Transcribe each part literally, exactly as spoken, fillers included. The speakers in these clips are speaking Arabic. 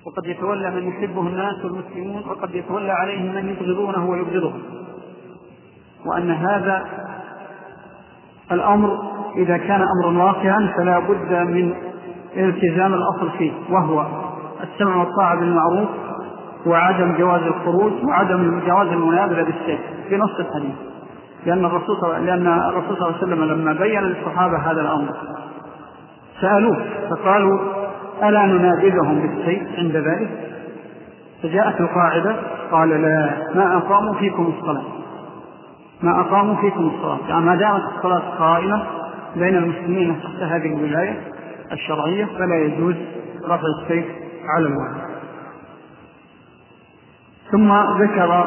وقد يتولى من يحبه الناس والمسلمون، وقد يتولى عليهم من يبغضونه ويبغضهم، وأن هذا الأمر إذا كان أمرا واقعا فلا بد من التزام الأصل فيه، وهو السمع والطاعة بالمعروف، وعدم جواز الخروج، وعدم جواز المنابذة بالسيف في نص الحديث. لأن الرسول لأن الرسول صلى الله عليه وسلم لما بين للصحابة هذا الأمر سألوه فقالوا: ألا ننابذهم بالسيف عند ذلك؟ فجاءت القاعدة: قال: لا، ما أقاموا فيكم الصلاة ما أقاموا فيكم الصلاة يعني ما دامت الصلاة قائمة بين المسلمين تحت هذه الولاية الشرعية فلا يجوز رفع السيف على الوالي. ثم ذكر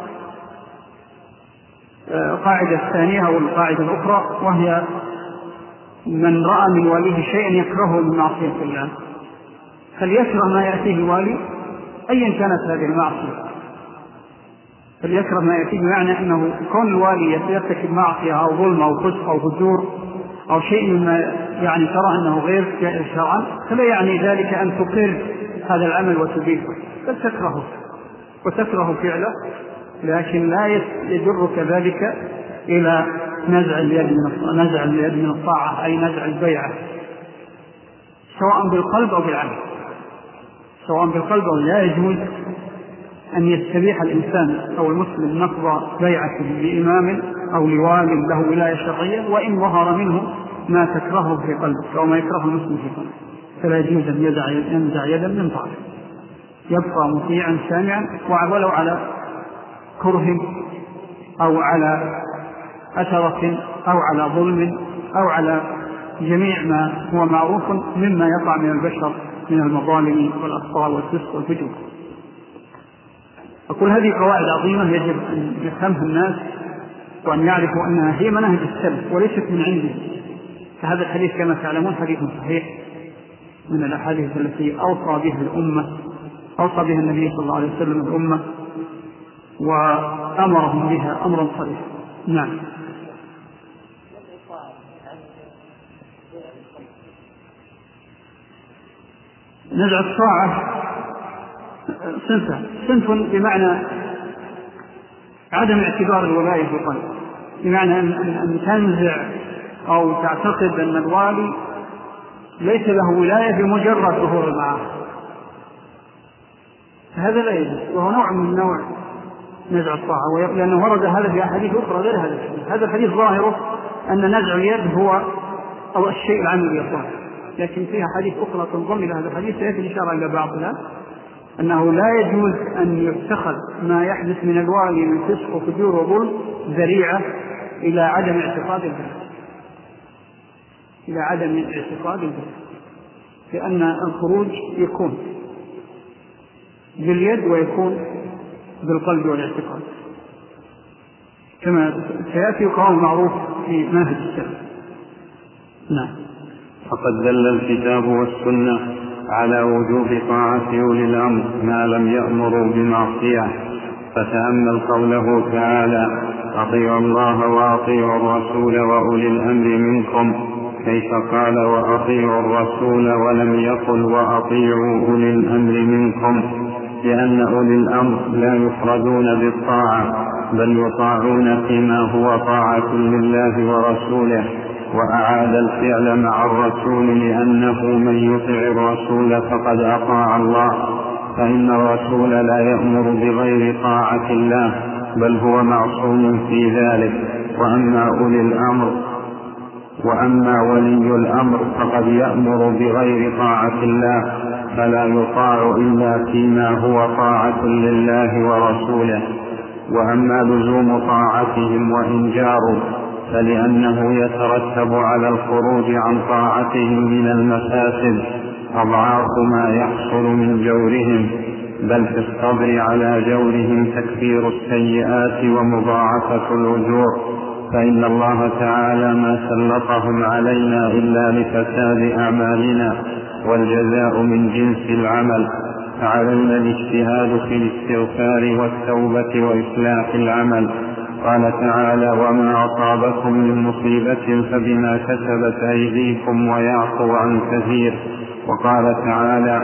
القاعدة الثانية أو القاعدة الأخرى، وهي من رأى من واليه شيئا يكرهه من معصية الله فليكره ما يأتيه الوالي أيا كانت هذه المعصية. فليكره ما يأتيه معنى أنه كون الوالي يرتكب معصية أو ظلم أو فسق أو فجور أو شيء مما يعني ترى أنه غير جائز شرعا، فلا يعني ذلك أن تقر هذا العمل وتبيحه، بل تكرهه وتكره فعله، لكن لا يجرك ذلك إلى نزع اليد من نزع اليد من الطاعة، أي نزع البيعة، سواء بالقلب أو بالعمل. سواء بالقلب أو لا يجوز أن يستبيح الإنسان أو المسلم نقض بيعته لإمام أو لوال له ولاية شرعية وإن ظهر منه ما تكرهه في قلبه أو ما يكره المسلم في قلبه، فلا يجوز أن ينزع يدا من طاعة، يبقى مطيعا سامعا ولو على كره أو على أثرة أو على ظلم أو على جميع ما هو معروف مما يقع من البشر من المظالم والأخطاء والفسق والفجور. أقول هذه قواعد عظيمة يجب أن يفهمها الناس وأن يعرفوا أنها هي منهج السلف وليست من عندهم. فهذا الحديث كما تعلمون حديث صحيح من الأحاديث التي أوصى بها الأمة أوصى بها النبي صلى الله عليه وسلم الأمة وأمرهم بها أمرا صريحا. نعم. نزع الطاعة صنف صنف بمعنى عدم اعتبار الولاية في القلب، بمعنى أن تنزع أو تعتقد أن الوالي ليس له ولاية بمجرد ظهور المعاصي، هذا لا يجوز، وهو نوع من نوع نزع الطاعة، لأنه ورد هذا في أحاديث أخرى غير هذا الحديث. هذا الحديث ظاهره أن نزع اليد هو أو الشيء العام بالإطلاق، لكن فيها حديث أخرى تنضم إلى هذا الحديث سيأتي الإشارة إلى بعضها، أنه لا يجوز أن يتخذ ما يحدث من الوالي من فسق وفجور وظلم ذريعة إلى عدم اعتقاد البر إلى عدم اعتقاد البر لأن الخروج يكون باليد ويكون بالقلب والاعتقاد كما سيأتي قول معروف في منهج السلف. نعم. فقد دل الكتاب والسنة على وجوب طاعة أولي الأمر ما لم يأمروا بمعصية، فتأمل قوله تعالى: أطيعوا الله وأطيعوا الرسول وأولي الأمر منكم، كيف قال: وأطيعوا الرسول ولم يقل وأطيعوا أولي الأمر منكم، لأن أولي الأمر لا يفردون بالطاعة بل يطاعون فيما هو طاعة لله ورسوله. وأعاد الفعل مع الرسول لأنه من يطع الرسول فقد أطاع الله، فإن الرسول لا يأمر بغير طاعة الله بل هو معصوم في ذلك. وأما أولي الأمر وأما ولي الأمر فقد يأمر بغير طاعة الله فلا يطاع إلا فيما هو طاعة لله ورسوله. وأما لزوم طاعتهم وإن جاروا فلأنه يترتب على الخروج عن طاعتهم من المفاسد أضعاف ما يحصل من جورهم، بل في الصبر على جورهم تكفير السيئات ومضاعفة الأجور، فإن الله تعالى ما سلطهم علينا إلا لفساد أعمالنا، والجزاء من جنس العمل، فعلينا الاجتهاد في الاستغفار والتوبة وإصلاح العمل. قال تعالى: وما أصابكم من مصيبة فبما كسبت أيديكم ويعفو عن كثير. وقال تعالى: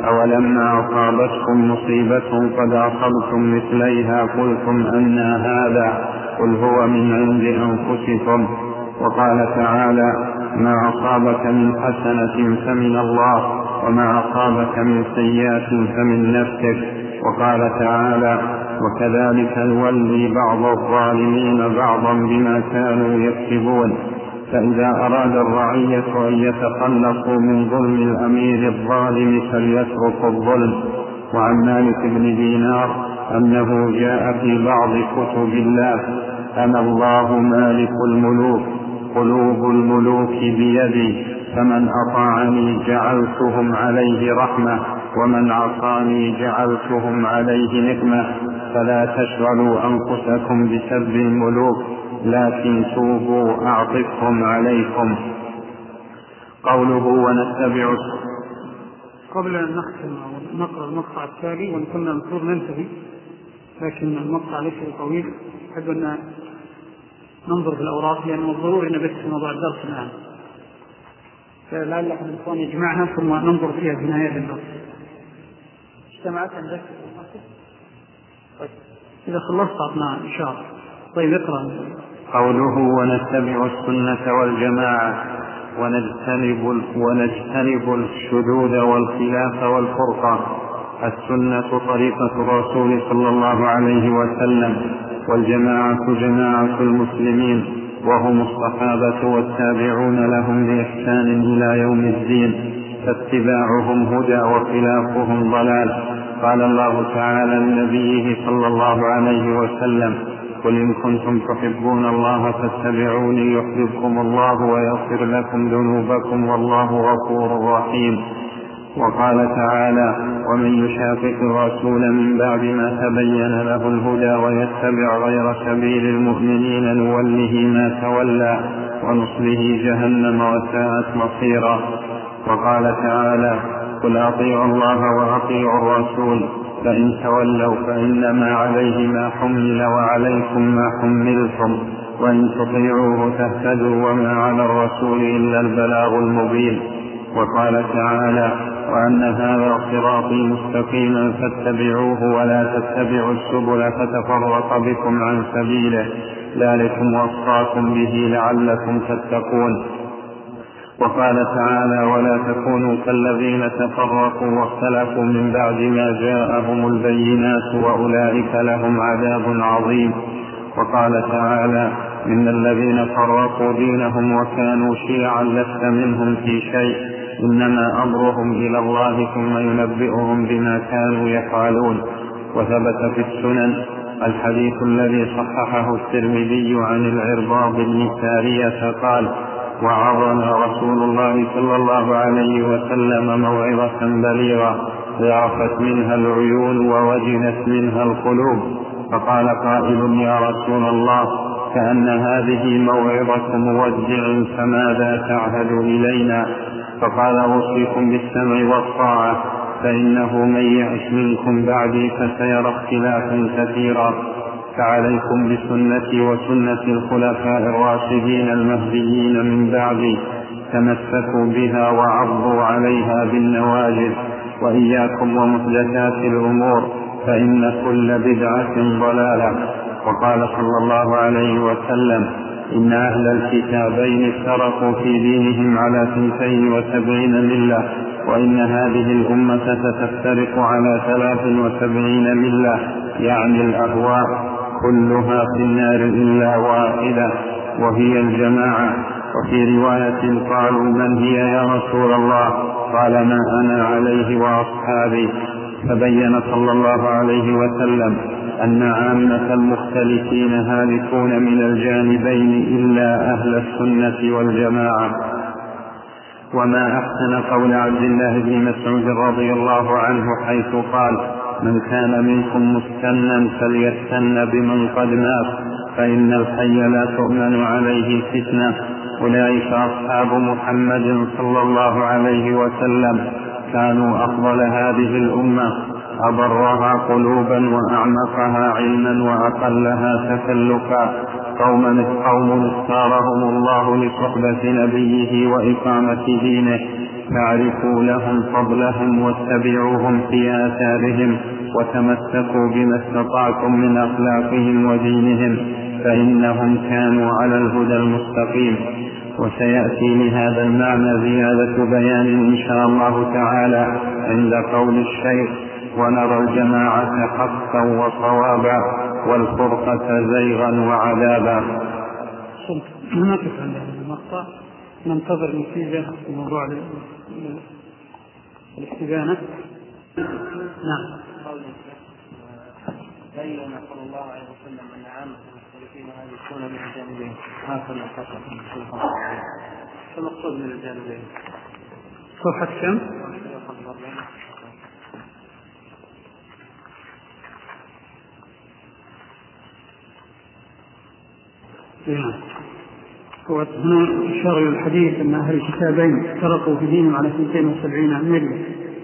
أولما أصابتكم مصيبة قد أصبتم مثليها قلتم أنى هذا قل هو من عند أنفسكم. وقال تعالى ما أصابك من حسنة فمن الله وما أصابك من سيئة فمن نفسك. وقال تعالى وكذلك نولي بعض الظالمين بعضا بما كانوا يكسبون. فإذا أراد الرعية أن يتخلصوا من ظلم الأمير الظالم فليتركوا الظلم. وعن مالك بن دينار أنه جاء في بعض كتب الله أنا الله مالك الملوك قلوب الملوك بيدي فمن أطاعني جعلتهم عليه رحمة ومن عصاني جعلتهم عليه نقمة. فلا تشغلوا أنفسكم بسب الملوك لكن توبوا أعطفهم عليكم. قوله ونتبع. قبل أن نختم نقرأ المقطع التالي وإن كنا المفروض ننتهي لكن المقطع ليس طويل أحب أن ننظر في الأوراق لأنه الضروري أن بس موضوع الدرس الآن فلعل أحد الإخوان يجمعها ثم ننظر فيها في نهاية الدرس. اجتمعت عندك طيب إذا خلصت أعطنا إن شاء الله. طيب اقرأ. قوله ونتبع السنة والجماعة ونجتنب, ونجتنب الشذوذ والخلاف والفرقة. السنة طريقة الرسول صلى الله عليه وسلم والجماعة جماعة المسلمين وهم الصحابة والتابعون لهم بإحسان إلى يوم الدين فاتباعهم هدى وخلافهم ضلال. قال الله تعالى لنبيه صلى الله عليه وسلم قل إن كنتم تحبون الله فاتبعوني يحببكم الله ويغفر لكم ذنوبكم والله غفور رحيم. وقال تعالى ومن يشاقق الرسول من بعد ما تبين له الهدى ويتبع غير سبيل المؤمنين نوله ما تولى ونصله جهنم وساءت مصيرا. وقال تعالى قل أطيعوا الله وأطيعوا الرسول فإن تولوا فإنما عليه ما حمل وعليكم ما حملتم وإن تطيعوه تهتدوا وما على الرسول إلا البلاغ المبين. وقال تعالى وأن هذا صراطي مستقيما فاتبعوه ولا تتبعوا السبل فتفرق بكم عن سبيله ذلكم وصاكم به لعلكم تتقون. وقال تعالى ولا تكونوا كالذين تفرقوا واختلفوا من بعد ما جاءهم البينات وأولئك لهم عذاب عظيم. وقال تعالى إن الذين فرقوا دينهم وكانوا شيعا لست منهم في شيء إنما أمرهم إلى الله ثم ينبئهم بما كانوا يفعلون. وثبت في السنن الحديث الذي صححه الترمذي عن العرباض بن سارية قال وعظنا رسول الله صلى الله عليه وسلم موعظة بليغة ذرفت منها العيون ووجلت منها القلوب. فقال قائل يا رسول الله كأن هذه موعظة مودع فماذا تعهد إلينا؟ فقال أوصيكم بالسمع والطاعة فإنه من يعش منكم بعدي فسيرى اختلافا كثيرا فعليكم بسنتي وسنة الخلفاء الراشدين المهديين من بعدي تمسكوا بها وعضوا عليها بالنواجذ وإياكم ومحدثات الأمور فإن كل بدعة ضلالة. وقال صلى الله عليه وسلم إن أهل الكتابين افترقوا في دينهم على ثنتين وسبعين ملة وإن هذه الأمة ستفترق على ثلاث وسبعين ملة يعني الأهواء كلها في النار إلا واحدة وهي الجماعة. وفي رواية قالوا من هي يا رسول الله؟ قال ما أنا عليه وأصحابي. فبين صلى الله عليه وسلم أن عامة المختلفين هالكون من الجانبين إلا أهل السنة والجماعة. وما أحسن قول عبد الله بن مسعود رضي الله عنه حيث قال من كان منكم مستنا فليستن بمن قد مات فإن الحي لا تؤمن عليه فتنة. أولئك أصحاب محمد صلى الله عليه وسلم كانوا أفضل هذه الأمة أبرها قلوبا وأعمقها علما وأقلها تكلفا قوما قوم اختارهم الله لصحبة نبيه وإقامة دينه فاعرفوا لهم فضلهم واتبعوهم في آثارهم وتمسكوا بما استطعتم من أخلاقهم ودينهم فإنهم كانوا على الهدى المستقيم. وسيأتي لهذا المعنى زيادة بيان إن شاء الله تعالى عند قول الشيخ: ونرى الجماعة حقا وصوابا والفرقة زيغا وعذابا. نقف عند هذا المقطع، ننتظر نتيجة في موضوع الاستبانة. نعم. بين صلى الله عليه وسلم أن عامة المختلفين هذه يكون من الجانبين، هكذا فقط فالمقصود من الجانبين. صفحة كم؟ هنا إشارة إلى الحديث أن أهل الكتابين افترقوا في دينهم على اثنتين وسبعين ملة.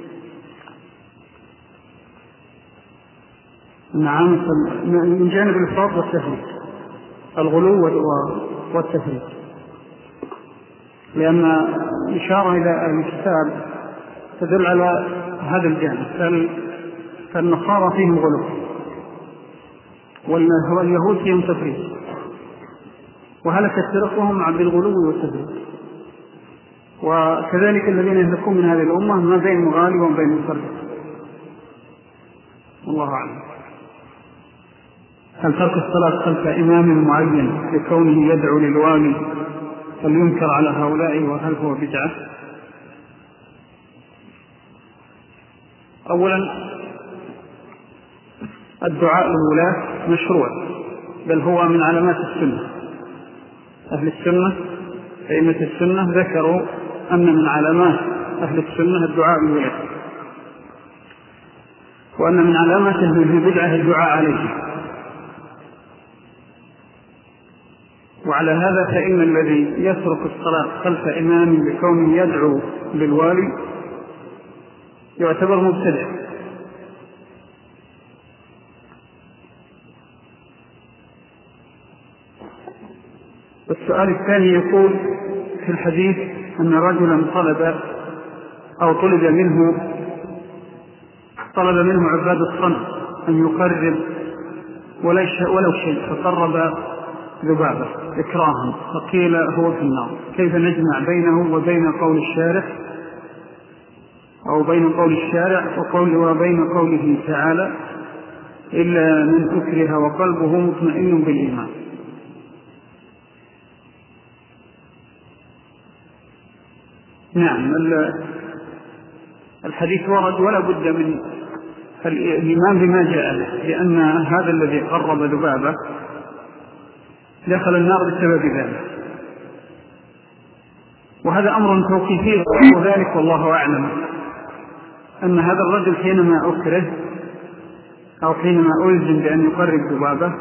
نعم، من جانب الإفراط والتفريط، الغلو والتفريط، لأن إشارة إلى أهل الكتاب تدل على هذا الجانب، فالنصارى فيهم غلو واليهود فيهم تفريط، وهلكت فرقهم بالغلو والتفريط. وكذلك الذين يهلكون من هذه الأمة ما بين مغالي وما بين مفرط. الله أعلم. هل ترك الصلاة خلف إمام معين لكونه يدعو للوالي هل ينكر على هؤلاء وهل هو بدعة؟ أولا، الدعاء للولاة مشروع، بل هو من علامات السنة. أهل السنة أئمة السنة ذكروا أن من علامات أهل السنة الدعاء للولاة، وأن من علامات أهل البدعة الدعاء عليه. وعلى هذا فإن الذي يترك الصلاة خلف إمام بكونه يدعو للوالي يعتبر مبتدع. والسؤال الثاني يقول في الحديث أن رجلا طلب أو طلب منه طلب منه عباد الصنم أن يقرب ولو شيء، فقرب ذبابة إكراها، فقيل هو في النار. كيف نجمع بينه وبين قول الشارع أو بين قول الشارع وقول وبين قوله تعالى: إلا من أكره وقلبه مطمئن بالإيمان؟ نعم، الحديث ورد ولا بد من الإيمان بما جاء له، لأن هذا الذي قرب ذبابة دخل النار بسبب ذلك، وهذا أمر توقيفي. وذلك والله أعلم أن هذا الرجل حينما أكره أو حينما ألزم بأن يقرب ذبابة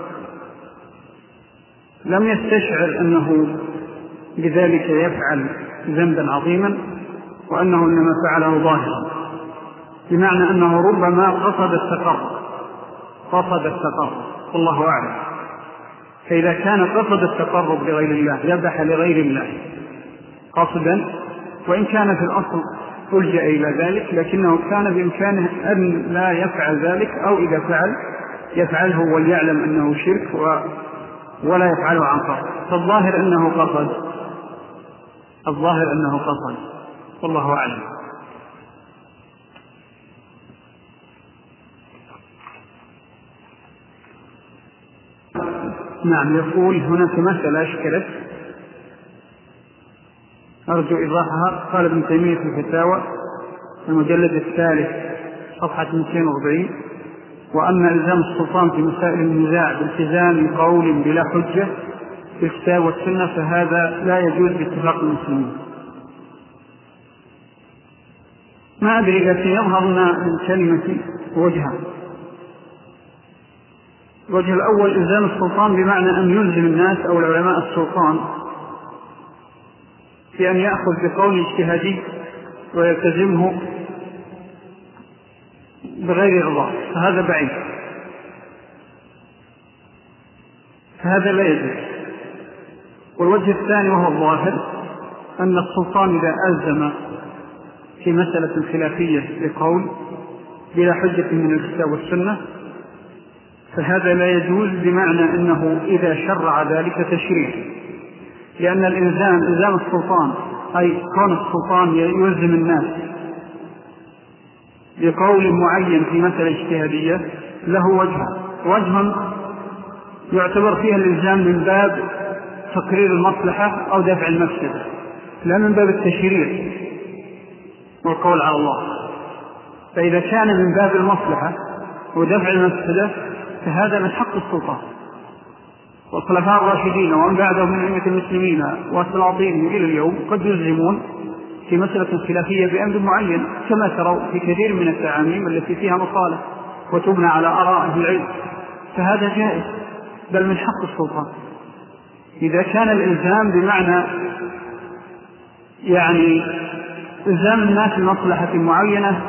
لم يستشعر أنه بذلك يفعل ذنبا عظيما، وأنه إنما فعله ظاهرا، بمعنى أنه ربما قصد التقرب قصد التقرب والله أعلم. فإذا كان قصد التقرب لغير الله، ذبح لغير الله قصدا، وإن كان في الأصل ألجأ إلى ذلك، لكنه كان بإمكانه أن لا يفعل ذلك، أو إذا فعل يفعله وليعلم أنه شرك ولا يفعله عن قصد. فالظاهر أنه قصد الظاهر أنه قصد والله أعلم. نعم، يقول هناك مسألة أشكلت أرجو إيضاحها. قال ابن تيمية في الفتاوى المجلد الثالث صفحة مئتين وأربعين: وأما إلزام السلطان في مسائل النزاع بالتزام قول بلا حجة في الكتاب والسنة فهذا لا يجوز باتفاق المسلمين. ما أدري، لكن يظهر من كلمة وجهان. الوجه الأول إلزام السلطان بمعنى أن يلزم الناس أو العلماء السلطان في أن يأخذ بقول اجتهادي ويلتزمه بغير رضا، فهذا بعيد، فهذا لا يجوز. والوجه الثاني وهو الظاهر أن السلطان إذا ألزم في مسألة خلافية بقول بلا حجة من الكتاب والسنة، فهذا لا يجوز، بمعنى أنه إذا شرع ذلك تشريع، لأن الإلزام إلزام السلطان، أي كون السلطان يلزم الناس بقول معين في مسألة اجتهادية له وجه وجه يعتبر فيها الإلزام من باب تقرير المصلحة أو دفع المفسدة، لا من باب التشريع والقول على الله. فإذا كان من باب المصلحة ودفع المفسدة فهذا من حق السلطان، والخلفاء الراشدين ومن بعدهم من أئمة المسلمين والسلاطين إلى اليوم قد يلزمون في مسألة خلافية بأمر معين، كما تروا في كثير من التعاميم التي فيها مصالح وتبنى على آراء أهل العلم، فهذا جائز بل من حق السلطان. إذا كان الإلزام بمعنى يعني إلزام الناس بمصلحة معينة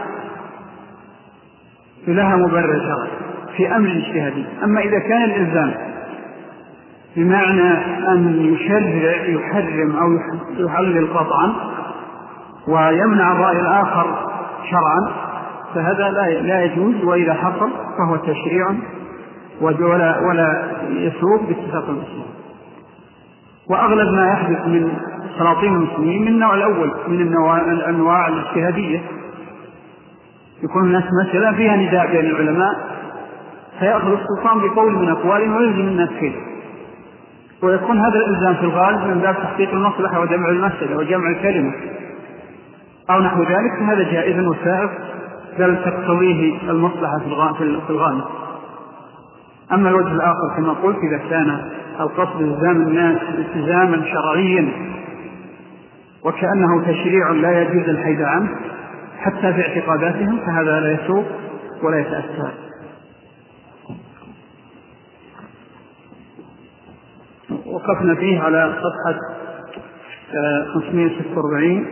لها مبرر شرعي في أمر اجتهادي. أما إذا كان الإلزام بمعنى أن يشرع يحرم أو يحلل قطعا ويمنع الرأي الآخر شرعا فهذا لا يجوز، وإذا حصل فهو تشريع ولا, ولا يسوق باتفاق المسلمين. وأغلب ما يحدث من سلاطين المسلمين من النوع الأول من الأنواع الاجتهادية، يكون الناس مسألة فيها نداء بين العلماء فيأخذ السلطان بقول من أقوالهم ويلزم الناس فيه، ويكون هذا الإلزام في الغالب من باب تحقيق المصلحة وجمع المفسدة وجمع الكلمة أو نحو ذلك، فهذا جائز وسائغ بل تقتضيه المصلحة في الغالب. أما الوجه الآخر كما قلت، إذا كان القصد إلزام الناس التزاما شرعيا وكأنه تشريع لا يجوز الحيد عنه حتى في اعتقاداتهم، فهذا لا يسوق ولا يتأثر. وقفنا فيه على صفحة خمسمائة وستة وأربعين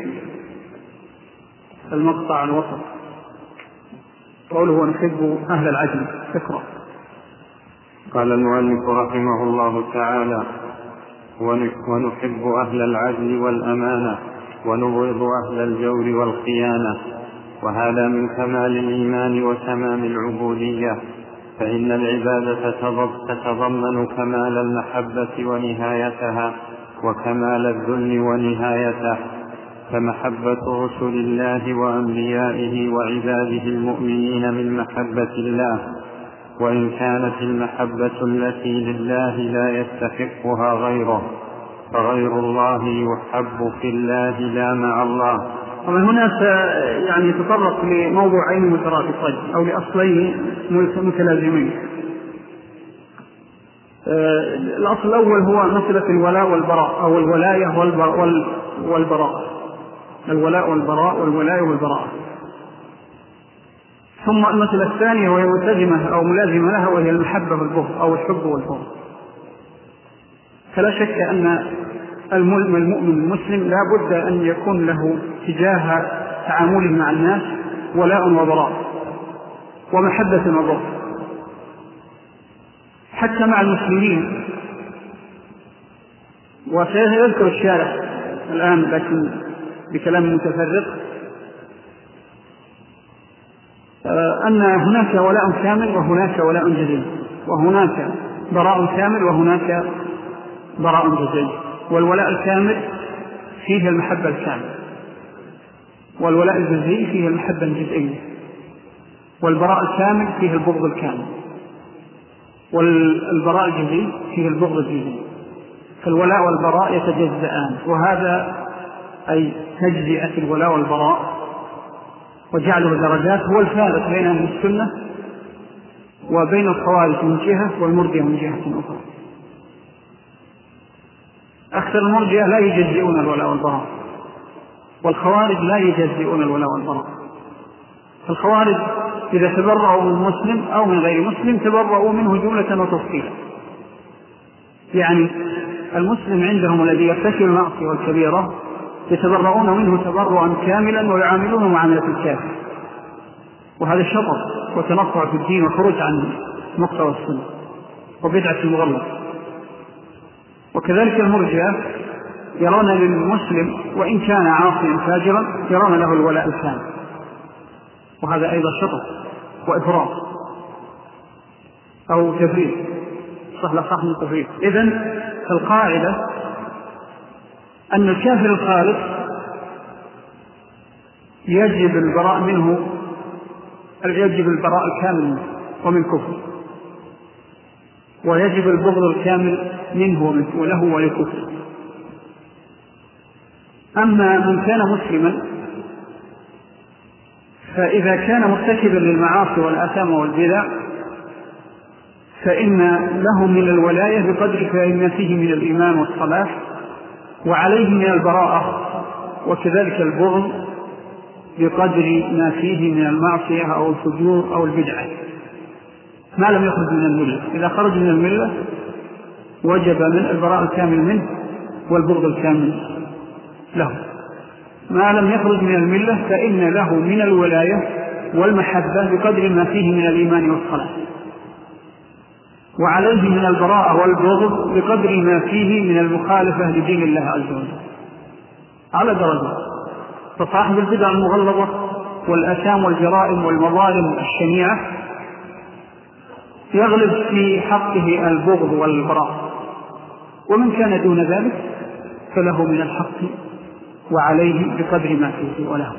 المقطع الوسط، قوله ونحب أهل العدل. فكرة. قال المؤلف رحمه الله تعالى: ونحب أهل العدل والأمانة ونبغض أهل الجور والخيانة، وهذا من كمال الإيمان وتمام العبودية، فإن العبادة تتضمن كمال المحبة ونهايتها وكمال الذل ونهايته، فمحبة رسل الله وأنبيائه وعباده المؤمنين من محبة الله، وإن كانت المحبة التي لله لا يستحقها غيره، فغير الله يحب في الله لا مع الله. ومن هنا يعني تطرق لموضوعين مترابطين أو لأصلين متلازمين. الأصل الأول هو مسألة الولاء والبراء أو الولاية والبراء، الولاء والبراء والولاية والبراء. ثم المسألة الثانية وهي ملتزمة أو ملازمة لها، وهي المحبة والبغض أو الحب والبغض. فلا شك أن المؤمن المسلم لا بد أن يكون له تجاه تعامله مع الناس ولاء وبراء ومحبة وبغض، حتى مع المسلمين. وسيذكر الشارع الآن لكن بكلام متفرق أن هناك ولاء كامل وهناك ولاء جزئي، وهناك براء كامل وهناك براء جزئي. والولاء الكامل فيه المحبة الكاملة، والولاء الجزئي فيه المحبة الجزئية، والبراء الكامل فيه البغض الكامل، والبراء الجزئي فيه البغض الجزئي. فالولاء والبراء يتجزئان، وهذا أي تجزئة الولاء والبراء وجعله درجات هو الفارق بين أهل السنة وبين الخوارج من جهة والمرجئة من جهة أخرى. أكثر المرجئة لا يجزئون الولاء والبراء، والخوارج لا يجزئون الولاء والبراء. فالخوارج إذا تبرأوا من مسلم أو من غير مسلم تبرأوا منه جملة وتفصيلا، يعني المسلم عندهم الذي يرتكب المعصية والكبيرة يتبرؤون منه تبرؤا كاملا ويعاملونه معاملة الكافر، وهذا شطط وتنطع في الدين وخروج عن مقتضى السنة وبدعة المغلظ. وكذلك المرجئة يرون للمسلم وإن كان عاصيا فاجرا يرون له الولاء الكامل، وهذا أيضا شطط وإفراط أو تفريط، صح لا صح من تفريط. إذن القاعدة أن الكافر الخالص يجب البراء منه، يجب البراء الكامل منه ومن كفر، ويجب البغض الكامل منه وله ولكفر. أما من كان مسلما فإذا كان مرتكبا للمعاصي والآثام والبدع فإن له من الولاية بقدر ما فيه من الإيمان والصلاح، وعليه من البراءة وكذلك البغض بقدر ما فيه من المعصية أو الفجور أو البدعة ما لم يخرج من الملة. إذا خرج من الملة وجب من البراء الكامل منه والبغض الكامل له. ما لم يخرج من الملة فإن له من الولاية والمحبة بقدر ما فيه من الإيمان والصلاة، وعليه من البراءة والبغض بقدر ما فيه من المخالفة لدين الله عز وجل على درجة. فصاحب البدع المغلظة والآثام والجرائم والمظالم الشنيعة يغلب في حقه البغض والبراء، ومن كان دون ذلك فله من الحق وعليه بقدر ما فيه وله.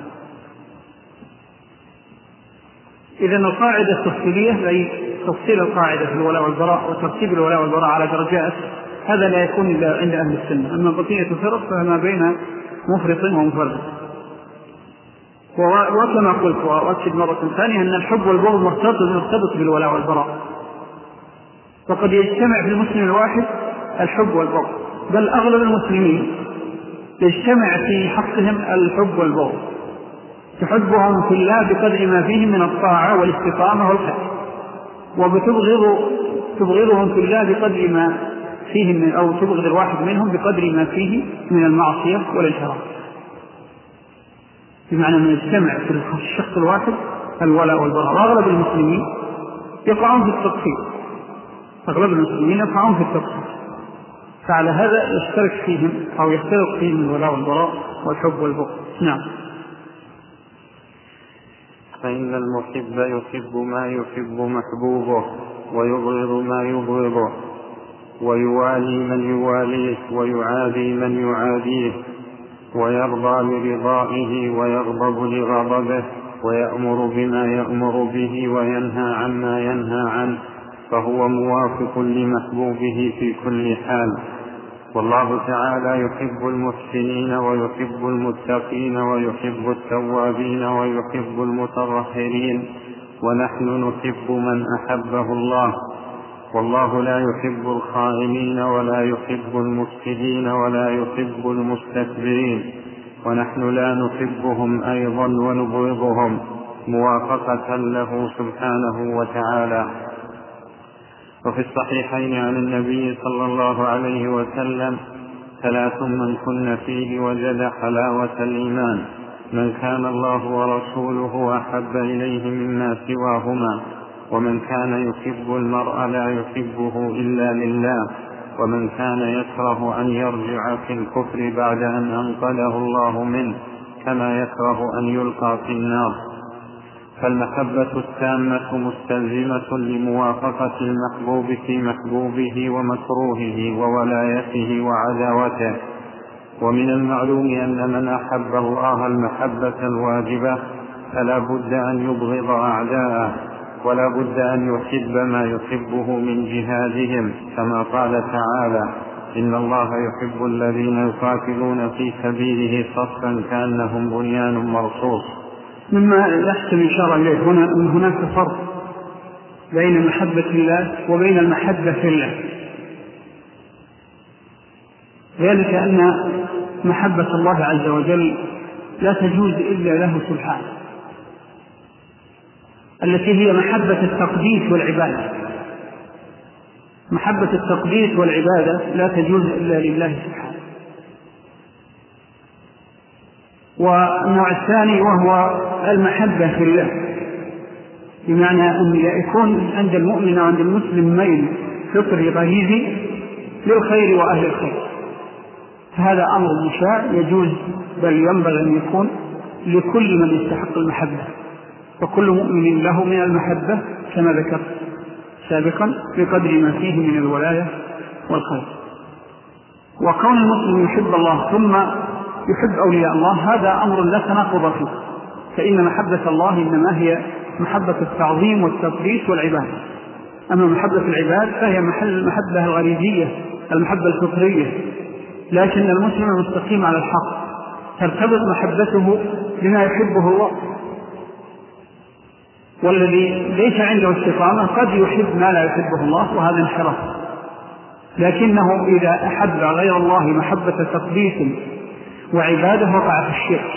إذن القاعدة التفصيلية أي تفصيل القاعدة في الولاء والبراء وترتيب الولاء والبراء على درجات هذا لا يكون إلا عند أهل السنة. أما بقية الفرق فما بين مفرط ومفرط. وكما قلت وأؤكد مرة ثانية أن الحب والبغض مرتبط بالولاء والبراء، وقد يجتمع في المسلم الواحد الحب والبغض، بل أغلب المسلمين يجتمع في حقهم الحب والبغض، تحبهم في الله بقدر ما فيه من الطاعة والاستقامة والخير، وبتبغض تبغضهم في الله بقدر ما فيه من أو تبغض الواحد منهم بقدر ما فيه من المعصية والانحراف. بمعنى أن يجتمع في الشخص الواحد الولاء والبراء. وأغلب المسلمين يقعون في التقصير، أغلب المسلمين يقعون في التقصير، فعلى هذا يشترك فيهم أو يختلط فيهم الولاء والبراء والحب والبغض. نعم. فإن المحب يحب ما يحب محبوبه ويبغض ما يبغضه، ويوالي من يواليه ويعادي من يعاديه، ويرضى لرضائه ويغضب لغضبه، ويأمر بما يأمر به وينهى عما ينهى عنه، فهو موافق لمحبوبه في كل حال. والله تعالى يحب المحسنين ويحب المتقين ويحب التوابين ويحب المتطهرين، ونحن نحب من أحبه الله. والله لا يحب الخائنين ولا يحب المفسدين ولا يحب المستكبرين، ونحن لا نحبهم أيضا ونبغضهم موافقة له سبحانه وتعالى. وفي الصحيحين عن النبي صلى الله عليه وسلم: ثلاث من كن فيه وجد حلاوة الإيمان: من كان الله ورسوله أحب إليه مما سواهما، ومن كان يحب المرء لا يحبه إلا لله، ومن كان يكره أن يرجع في الكفر بعد أن أنقذه الله منه، كما يكره أن يلقى في النار. فالمحبة التامة مستلزمة لموافقة المحبوب في محبوبه ومكروهه وولايته وعداوته. ومن المعلوم أن من أحب الله المحبة الواجبة فلا بد أن يبغض أعداءه، ولا بد أن يحب ما يحبه من جهادهم، كما قال تعالى: إن الله يحب الذين يقاتلون في سبيله صفا كأنهم بنيان مرصوص. مما يحتمل إشارة إليه هنا أن هناك فرق بين محبة الله وبين المحبة في الله، ذلك أن محبة الله عز وجل لا تجوز إلا له سبحانه، التي هي محبة التقديس والعبادة. محبة التقديس والعبادة لا تجوز إلا لله سبحانه. والنوع الثاني وهو المحبة في الله، بمعنى أن يكون عند المؤمن وعند المسلم ميل فطري غريزي للخير وأهل الخير، فهذا أمر مشاع يجوز بل ينبغي أن يكون لكل من يستحق المحبة، وكل مؤمن له من المحبة كما ذكرت سابقا بقدر ما فيه من الولاية والخير. وكون المسلم يحب الله ثم يحب أولياء الله هذا أمر لا تناقض فيه، فإن محبة الله إنما هي محبة التعظيم والتقديس والعبادة، أما محبة العباد فهي محل المحبة الغريزية المحبة الفطرية، لكن المسلم المستقيم على الحق ترتبط محبته بما يحبه الله، والذي ليس عنده استقامة قد يحب ما لا يحبه الله وهذا انحراف، لكنه إذا أحب غير الله محبة تقديس وعبادة وقع في الشرك،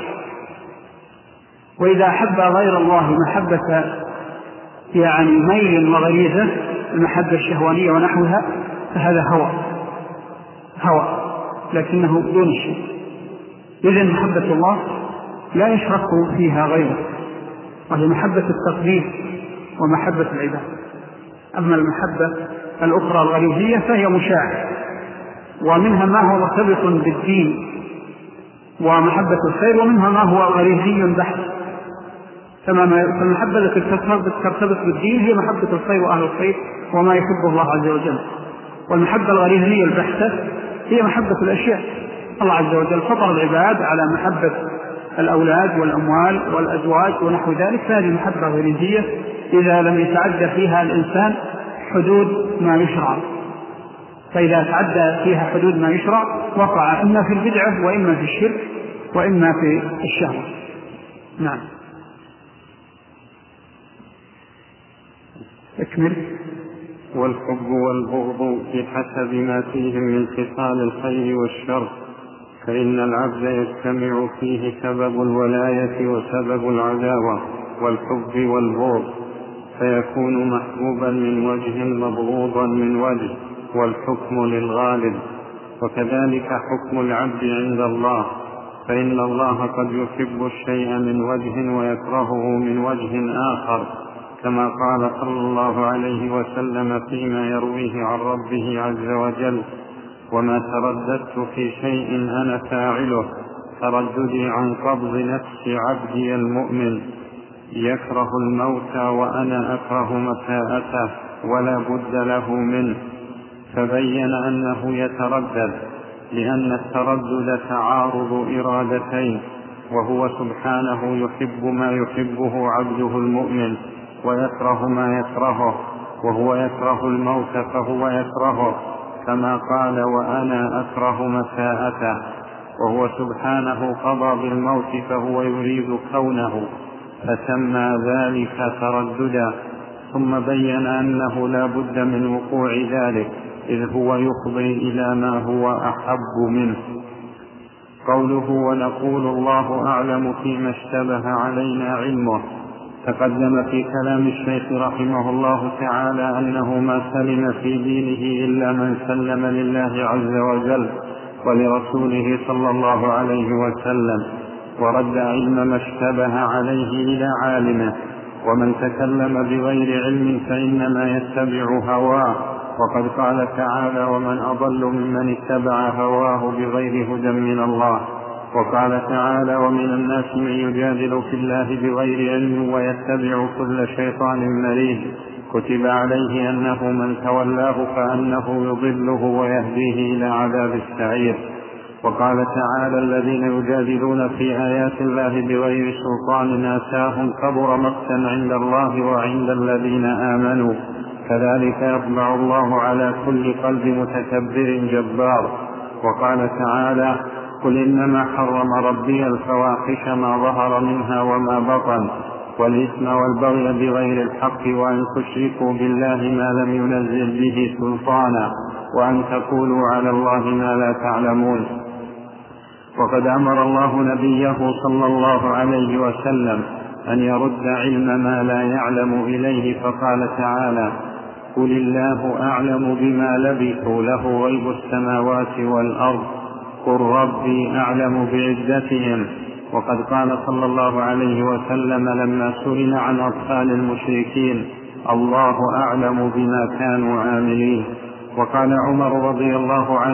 وإذا أحب غير الله محبة يعني ميل وغريزة المحبة الشهوانية ونحوها فهذا هوى هوى لكنه دون الشرك. إذن محبة الله لا يشرك فيها غيره، وهي محبة التقديس ومحبة العبادة. أما المحبة الأخرى الغريزية فهي مشاعة، ومنها ما هو مرتبط بالدين ومحبة الخير، ومنها ما هو غريزي بحت، كما المحبة التي ترتبط بالدين هي محبة الخير وأهل الخير وما يحبه الله عز وجل، والمحبة الغريزية البحتة هي محبة الأشياء. الله عز وجل فطر العباد على محبة الأولاد والأموال والأزواج ونحو ذلك، فهذه محبة غريزية إذا لم يتعدى فيها الإنسان حدود ما يشرع، فإذا تعدى فيها حدود ما يشرع وقع إما في البدعة وإما في الشرك وإما في الشهوة. نعم. اكمل. والحب والبغض بحسب ما فيهم من خصال الخير والشر، فإن العبد يجتمع فيه سبب الولاية وسبب العداوة والحب والبغض، فيكون محبوبا من وجه مبغوضا من وجه، والحكم للغالب. وكذلك حكم العبد عند الله، فإن الله قد يحب الشيء من وجه ويكرهه من وجه آخر، كما قال صلى الله عليه وسلم فيما يرويه عن ربه عز وجل: وما ترددت في شيء أنا فاعله ترددي عن قبض نفس عبدي المؤمن، يكره الموت وأنا أكره مساءته ولا بد له منه. فبين أنه يتردد، لأن التردد تعارض إرادتين، وهو سبحانه يحب ما يحبه عبده المؤمن ويكره ما يكرهه، وهو يكره الموت فهو يكرهه، كما قال: وأنا أكره مساءته، وهو سبحانه قضى بالموت فهو يريد كونه، فسمى ذلك ترددا. ثم بين أنه لا بد من وقوع ذلك، إذ هو يفضي إلى ما هو أحب منه. قوله: ونقول الله أعلم فيما اشتبه علينا علمه، تقدم في كلام الشيخ رحمه الله تعالى أنه ما سلم في دينه إلا من سلم لله عز وجل ولرسوله صلى الله عليه وسلم، ورد علم ما اشتبه عليه إلى عالمه. ومن تكلم بغير علم فإنما يتبع هواه، وقد قال تعالى: ومن أضل ممن اتبع هواه بغير هدى من الله. وقال تعالى: ومن الناس من يجادل في الله بغير علم ويتبع كل شيطان مريد، كتب عليه أنه من تولاه فأنه يضله ويهديه إلى عذاب السعير. وقال تعالى: الذين يجادلون في آيات الله بغير سلطان آتاهم كبر مقتا عند الله وعند الذين آمنوا، كذلك يطبع الله على كل قلب متكبر جبار. وقال تعالى: قل إنما حرم ربي الفواحش ما ظهر منها وما بطن والإثم والبغي بغير الحق وأن تشركوا بالله ما لم ينزل به سلطانا وأن تقولوا على الله ما لا تعلمون. وقد أمر الله نبيه صلى الله عليه وسلم أن يرد علم ما لا يعلم إليه، فقال تعالى: قل الله أعلم بما لبثوا له غيب السماوات والأرض قل ربي أعلم بعدتهم. وقد قال صلى الله عليه وسلم لما سئل عن أطفال المشركين: الله أعلم بما كانوا عاملين. وقال عمر رضي الله عنه: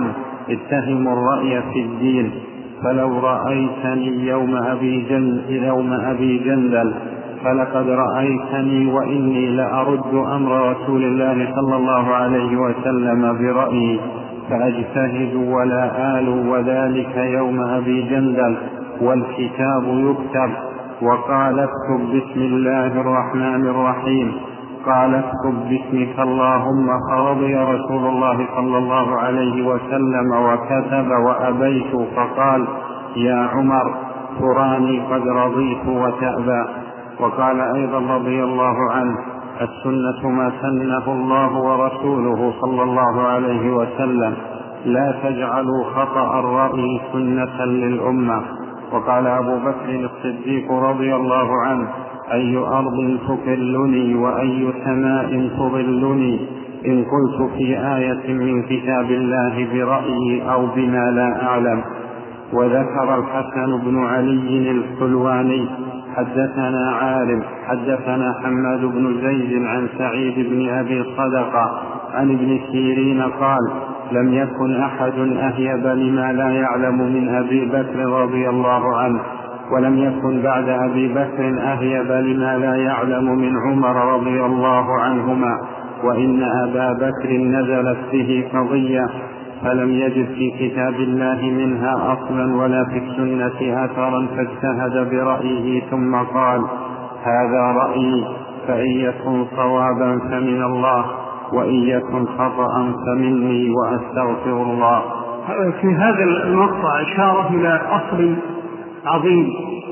اتهموا الرأي في الدين، فلو رأيتني يوم أبي جندل, يوم أبي جندل فلقد رأيتني وإني لأرد أمر رسول الله صلى الله عليه وسلم برأيي فأجتهد ولا آل، وذلك يوم أبي جندل والكتاب يكتب. وقال اكتب بسم الله الرحمن الرحيم، قال اكتب باسمك اللهم، فرضي رسول الله صلى الله عليه وسلم وكتب وأبيت، فقال يا عمر تراني قد رضيت وتأبى. وقال أيضا رضي الله عنه السنة ما سنه الله ورسوله صلى الله عليه وسلم، لا تجعلوا خطأ الرأي سنة للأمة. وقال أبو بكر الصديق رضي الله عنه أي أرض تكلني وأي سماء تظلني إن قلت في آية من كتاب الله برأيي أو بما لا أعلم. وذكر الحسن بن علي الحلواني حدثنا عارم حدثنا حماد بن زيد عن سعيد بن أبي صدقة عن ابن سيرين قال لم يكن أحد أهيب لما لا يعلم من أبي بكر رضي الله عنه، ولم يكن بعد أبي بكر أهيب لما لا يعلم من عمر رضي الله عنهما، وإن أبا بكر نزلت به قضية فلم يجد في كتاب الله منها أصلا ولا في السنة أثرا، فاجتهد برأيه ثم قال هذا رأيي، فإن يكن صوابا فمن الله وإن يكن خطأ فمني وأستغفر الله. في هذا المقطع إشارة إلى أصل عظيم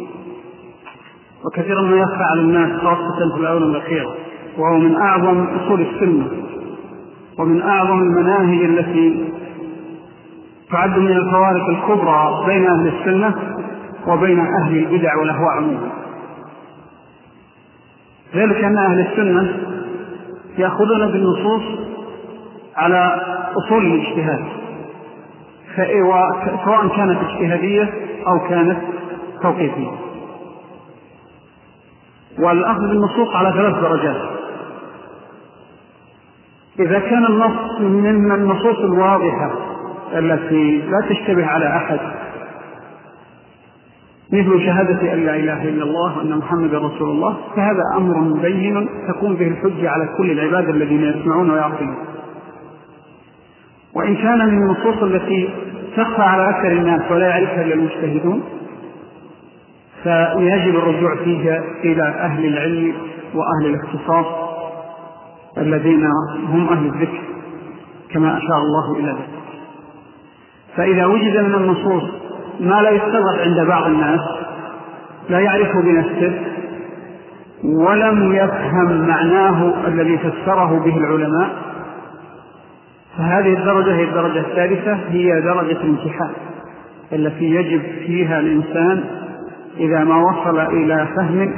وكثيرا ما يخفى على الناس خاصة في الآونة الأخيرة، وهو من أعظم أصول السنة ومن أعظم المناهج التي تعد من الفوارق الكبرى بين أهل السنة وبين أهل البدع والأهواء عموما. ذلك أن أهل السنة يأخذون بالنصوص على أصول الاجتهاد، سواء كانت اجتهادية أو كانت توقيفية. والأخذ بالنصوص على ثلاث درجات: إذا كان النص من النصوص الواضحة التي لا تشتبه على أحد مثل شهادة أن لا إله إلا الله وأن محمد رسول الله، فهذا أمر مبين تكون به الحجة على كل العباد الذين يسمعون ويعقلون. وإن كان من النصوص التي تخفى على أكثر الناس ولا يعرفها إلا المجتهدون، فيجب الرجوع فيها إلى أهل العلم وأهل الاختصاص الذين هم أهل الذكر كما أشار الله إلى ذلك. فإذا وجد من النصوص ما لا يستغرب عند بعض الناس لا يعرفه بنفسه ولم يفهم معناه الذي فسره به العلماء، فهذه الدرجة هي الدرجة الثالثة، هي درجة الامتحان التي يجب فيها الإنسان إذا ما وصل إلى فهم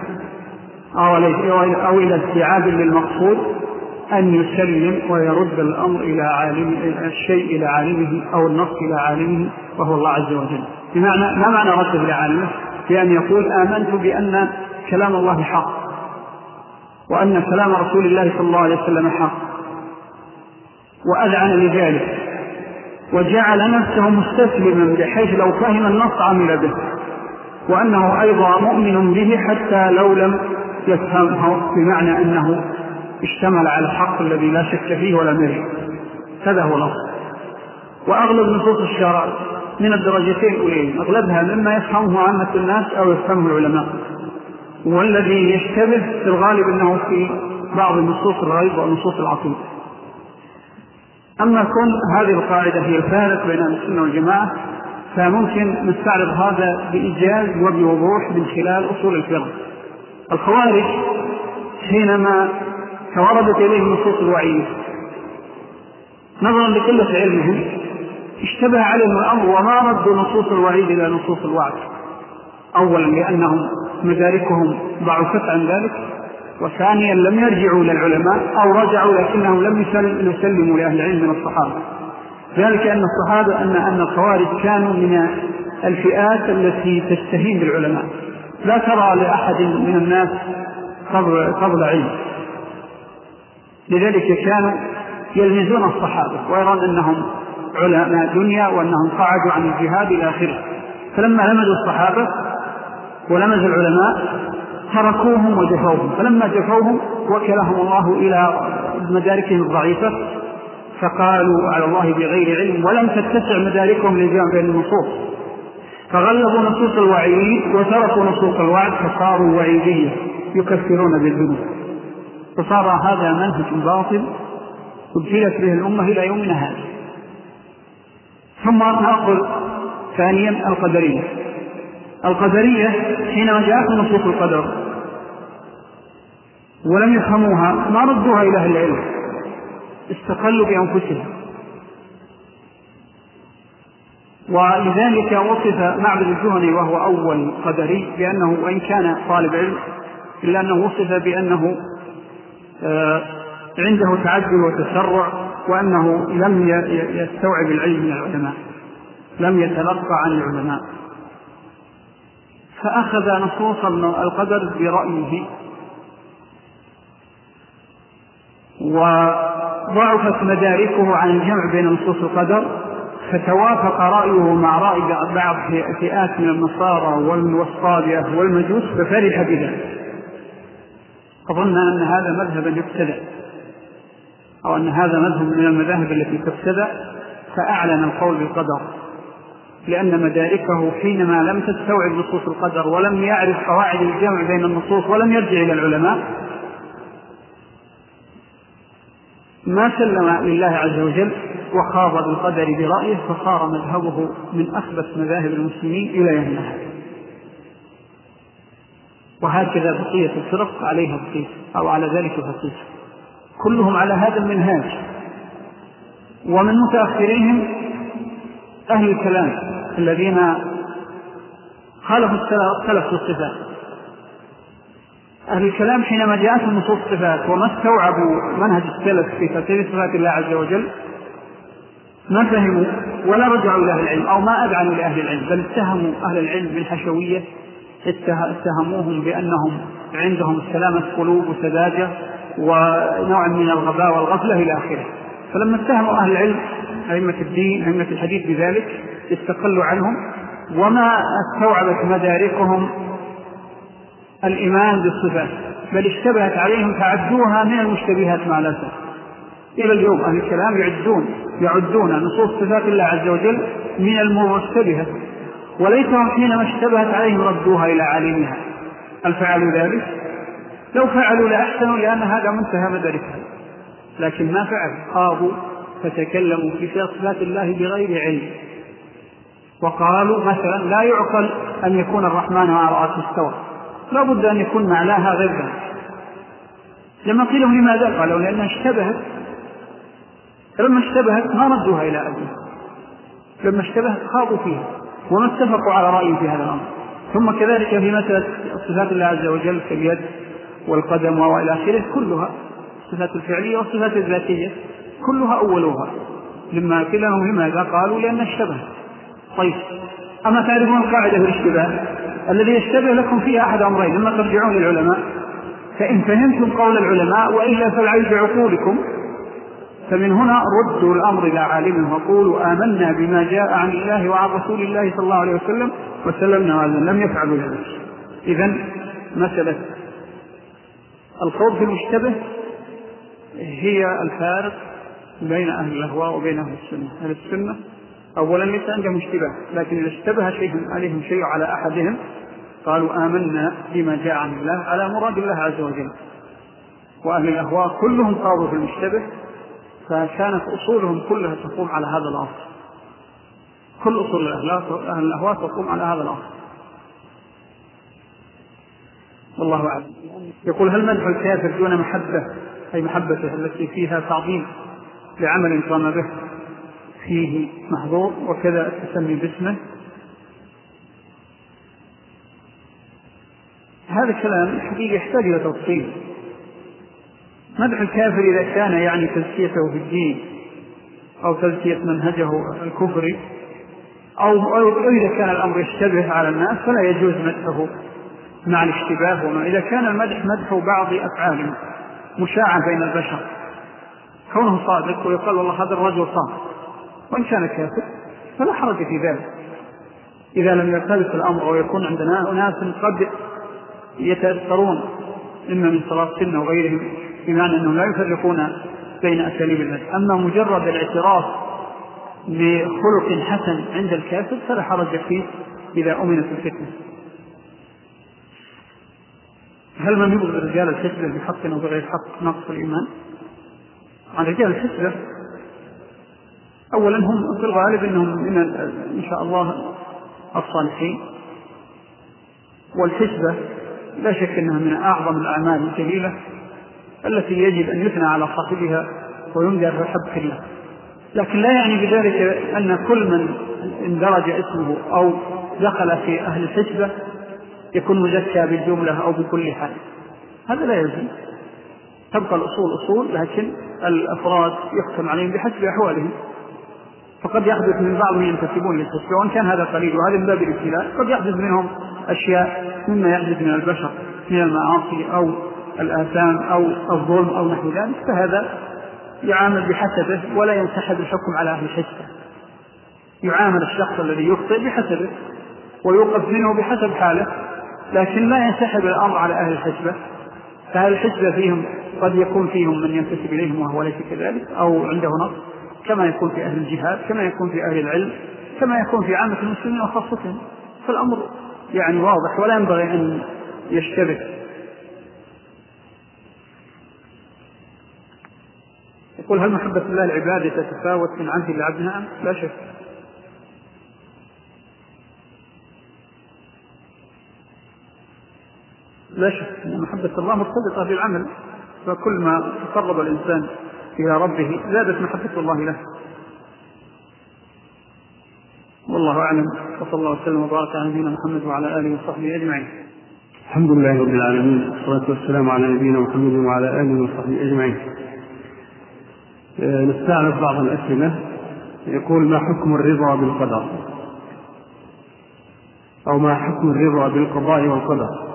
أو إلى استيعاب للمقصود أن يسلم ويرد الأمر إلى عالم الشيء إلى عالمه أو النص إلى عالمه وهو الله عز وجل. بمعنى ما معنى رده إلى عالمه؟ بأن يقول آمنت بأن كلام الله حق وأن كلام رسول الله صلى الله عليه وسلم حق، وأذعن لذلك وجعل نفسه مستسلما بحيث لو فهم النص عمل به، وأنه أيضا مؤمن به حتى لو لم يفهمه، بمعنى أنه اشتمل على الحق الذي لا شك فيه ولا مريء. هذا هو الأصل. وأغلب نصوص الشرع من الدرجتين الأولين أغلبها مما يفهمه عامة الناس أو يفهمه العلماء، والذي يشتبه في الغالب أنه في بعض النصوص الغيب ونصوص العقيدة. أما كن هذه القاعدة هي الفارق بين السنة والجماعة، فممكن نستعرض هذا بإيجاز وبوضوح من خلال أصول الفقه. الخوارج حينما توردت إليهم نصوص الوعيد نظرا لقلة علمهم اشتبه عليهم الأمر وما ردوا نصوص الوعيد إلى نصوص الوعد، أولا لأنهم مداركهم ضعفت عن ذلك، وثانيا لم يرجعوا للعلماء أو رجعوا لكنهم لم يسلموا لأهل العلم من الصحابة. ذلك أن الصحابة أن أن الخوارج كانوا من الفئات التي تستهين بالعلماء، لا ترى لأحد من الناس فضل علم، لذلك كانوا يلمزون الصحابة ويرون أنهم علماء دنيا وأنهم قعدوا عن الجهاد إلى آخره. فلما لمزوا الصحابة ولمز العلماء تركوهم وجفوهم، فلما جفوهم وكلهم الله إلى مداركهم الضعيفة فقالوا على الله بغير علم، ولم تتسع مداركهم للجمع بين النصوص، فغلبوا نصوص الوعيد وتركوا نصوص الوعد فصاروا وعيدية يكفرون بالذنوب، فصار هذا منهج باطل ابتلت به الأمة إلى يومنا هذا. ثم نأخذ ثانيا القدرية. القدرية حينما جاءت نصوص القدر ولم يفهموها ما ردوها إلى أهل العلم، استقلوا بأنفسهم، ولذلك وصف معبد الجهني وهو أول قدري بأنه وإن كان طالب علم إلا أنه وصف بأنه عنده تعجل وتسرع، وأنه لم يستوعب العلم من العلماء، لم يتلقى عن العلماء، فأخذ نصوص القدر برأيه وضعفت مداركه عن الجمع بين نصوص القدر، فتوافق رأيه مع رأي بعض فئات من النصارى والصابئة والمجوس ففرح بذلك، أظن أن هذا مذهبا يبتدع أو أن هذا مذهب من المذاهب التي تبتدع، فأعلن القول بالقدر، لأن مداركه حينما لم تستوعب نصوص القدر ولم يعرف قواعد الجمع بين النصوص ولم يرجع إلى العلماء ما سلم لله عز وجل وخاض بالقدر برأيه، فصار مذهبه من أخبث مذاهب المسلمين إلى يومنا هذا. وهكذا بقية الفرق عليها بقية أو على ذلك بقية، كلهم على هذا المنهاج. ومن متأخرين أهل الكلام الذين خالفوا السلف في الصفات. أهل الكلام حينما جاءتهم نصوص الصفات وما استوعبوا منهج السلف في تفسير صفات الله عز وجل ما فهموا ولا رجعوا إلى أهل العلم أو ما أذعنوا لأهل العلم، بل اتهموا أهل العلم بالحشوية، اتهموهم بأنهم عندهم سلامة قلوب وسذاجة ونوع من الغباء والغفلة إلى آخره. فلما اتهموا أهل العلم أئمة الدين أئمة الحديث بذلك استقلوا عنهم، وما استوعبت مداركهم الإيمان بالصفات، بل اشتبهت عليهم فعدوها من المشتبهات مع الأسف. إلى اليوم أهل الكلام يعدون يعدون نصوص صفات الله عز وجل من المشتبهة، وليتهم حينما اشتبهت عليهم ردوها إلى عالمها. هل فعلوا ذلك؟ لو فعلوا لأحسنوا، لأن هذا منتهى مداركهم، لكن ما فعل، خاضوا فتكلموا في صفات الله بغير علم، وقالوا مثلا لا يعقل أن يكون الرحمن على العرش استوى، لا بد أن يكون معناها غير ذلك. لما قيلوا لماذا؟ قالوا لأنها اشتبهت، لما اشتبهت ما ردوها إلى أبيه، لما اشتبهت خاضوا فيها وما اتفقوا على رأي في هذا الأمر. ثم كذلك في مسألة صفات الله عز وجل كاليد والقدم وإلى آخره، كلها الصفات الفعلية والصفات الذاتية كلها أولوها، لما كلهم لماذا؟ قالوا لأن اشتبهت. طيب، أما تعرفون القاعدة في الاشتباه الذي يشتبه لكم فيها أحد أمرين، لما ترجعون للعلماء فإن فهمتم قول العلماء وإلا فالعيب بعقولكم، فمن هنا ردوا الأمر إلى عالمه وقولوا آمنا بما جاء عن الله وعن رسول الله صلى الله عليه وسلم وسلمنا وعلمنا، لم يفعلوا ذلك. إذن مسألة الخوض في المشتبه هي الفارق بين أهل الأهواء وبين أهل السنة. أهل السنة أولا ليس عندهم اشتباه، لكن إذا اشتبه شيء عليهم شيء على أحدهم قالوا آمنا بما جاء عن الله على مراد الله عز وجل. وأهل الأهواء كلهم خاضوا في المشتبه، فكانت أصولهم كلها تقوم على هذا الأصل، كل أصول أهل الأهواء تقوم على هذا الأصل. والله أعلم. يقول هل مدح الكافر دون محبة أي محبته التي فيها تعظيم لعمل قام به فيه محظور، وكذا التسمي باسمه؟ هذا الكلام حقيقي يحتاج إلى تفصيل. مدح الكافر إذا كان يعني تزكيته في الدين أو تزكية منهجه الكفري، أو إذا كان الأمر يشتبه على الناس فلا يجوز مدحه مع الاشتباه. وما إذا كان المدح مدح بعض أفعال مشاعة بين البشر، كونه صادق ويقال والله هذا الرجل صادق، وإن كان كافر فلا حرج في ذلك إذا لم يلتبس الأمر ويكون عندنا أناس قد يتأثرون إما من صلاة السنة وغيرهم بمعنى أنهم لا يفرقون بين أساليب المدح. أما مجرد الاعتراف بخلق حسن عند الكافر فلا حرج فيه إذا أمنت الفتنة. هل من يبغض رجال الحسبة بحق أو بغير حق نقص الإيمان؟ عن رجال الحسبة أولا هم في الغالب أنهم من إن شاء الله الصالحين، والحسبة لا شك أنها من أعظم الأعمال الجليلة التي يجب أن يثنى على صاحبها وينذر بحب الله، لكن لا يعني بذلك أن كل من اندرج اسمه أو دخل في أهل الحسبة يكون مزكى بالجملة أو بكل حال، هذا لا يلزم. تبقى الأصول أصول، لكن الأفراد يحكم عليهم بحسب أحوالهم، فقد يحدث من بعضهم ينتسبون للحسبة وإن كان هذا قليل، وهذا من باب الابتلاء. قد يحدث منهم أشياء مما يحدث من البشر من المعاصي أو الآثام أو الظلم أو نحو ذلك، فهذا يعامل بحسبه ولا ينسحب الحكم على أهل الحسبة. يعامل الشخص الذي يخطئ بحسبه ويوقف منه بحسب حاله، لكن لا ينسحب الأمر على أهل الحسبة. فأهل الحسبة فيهم قد يكون فيهم من ينتسب إليهم وهو ليس كذلك أو عنده نقص، كما يكون في أهل الجهاد، كما يكون في أهل العلم، كما يكون في عامة المسلمين وخاصتهم. فالأمر يعني واضح ولا ينبغي أن يشتبه. يقول هل محبة الله العبادة تتفاوت من عبد إلى عبد؟ نعم لا شك. لا شك أن محبة الله مرتبطة بالعمل، فكل ما تقرب الإنسان إلى ربه زادت محبة الله له. والله أعلم، وصلى الله وسلم وبارك على نبينا محمد وعلى آله وصحبه أجمعين. الحمد لله رب العالمين، والصلاة والسلام على نبينا محمد وعلى آله وصحبه أجمعين. نستعرض بعض الأسئلة. يقول ما حكم الرضا بالقدر، أو ما حكم الرضا بالقضاء والقدر؟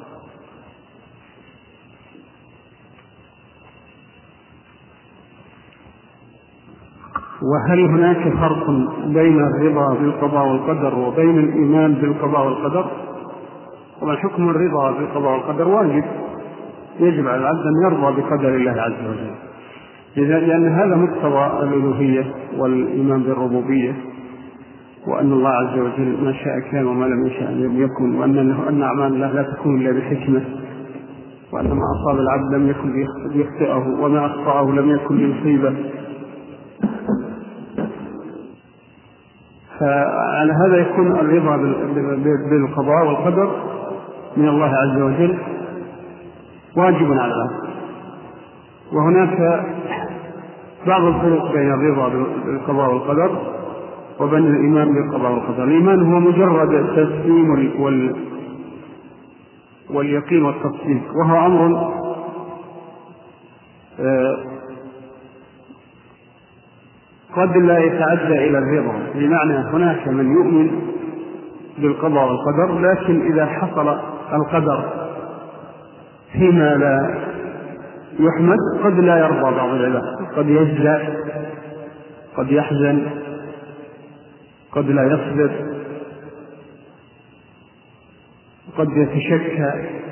وهل هناك فرق بين الرضا بالقضاء والقدر وبين الإيمان بالقضاء والقدر؟ وما حكم الرضا بالقضاء والقدر؟ واجب، يجب على العبد أن يرضى بقدر الله عز وجل، لأن هذا مقتضى الألوهية والإيمان بالربوبية، وأن الله عز وجل ما شاء كان وما لم يشاء لم يكن، وأن أن أعمال الله لا تكون إلا بحكمة، وأن ما أصاب العبد لم يكن ليخطئه وما أخطأه لم يكن ليصيبه. فعلى هذا يكون الرضا بالقضاء والقدر من الله عز وجل واجب على العبد. وهناك بعض الفروق بين الرضا بالقضاء والقدر وبين الإيمان بالقضاء والقدر. الإيمان هو مجرد التسليم وال... واليقين والتصديق، وهو أمر آه قد لا يتعدى إلى الرضا، بمعنى هناك من يؤمن بالقضاء والقدر لكن إذا حصل القدر فيما لا يحمد قد لا يرضى بعض العباد، قد يجزع، قد يحزن، قد لا يصبر، قد يتشكى.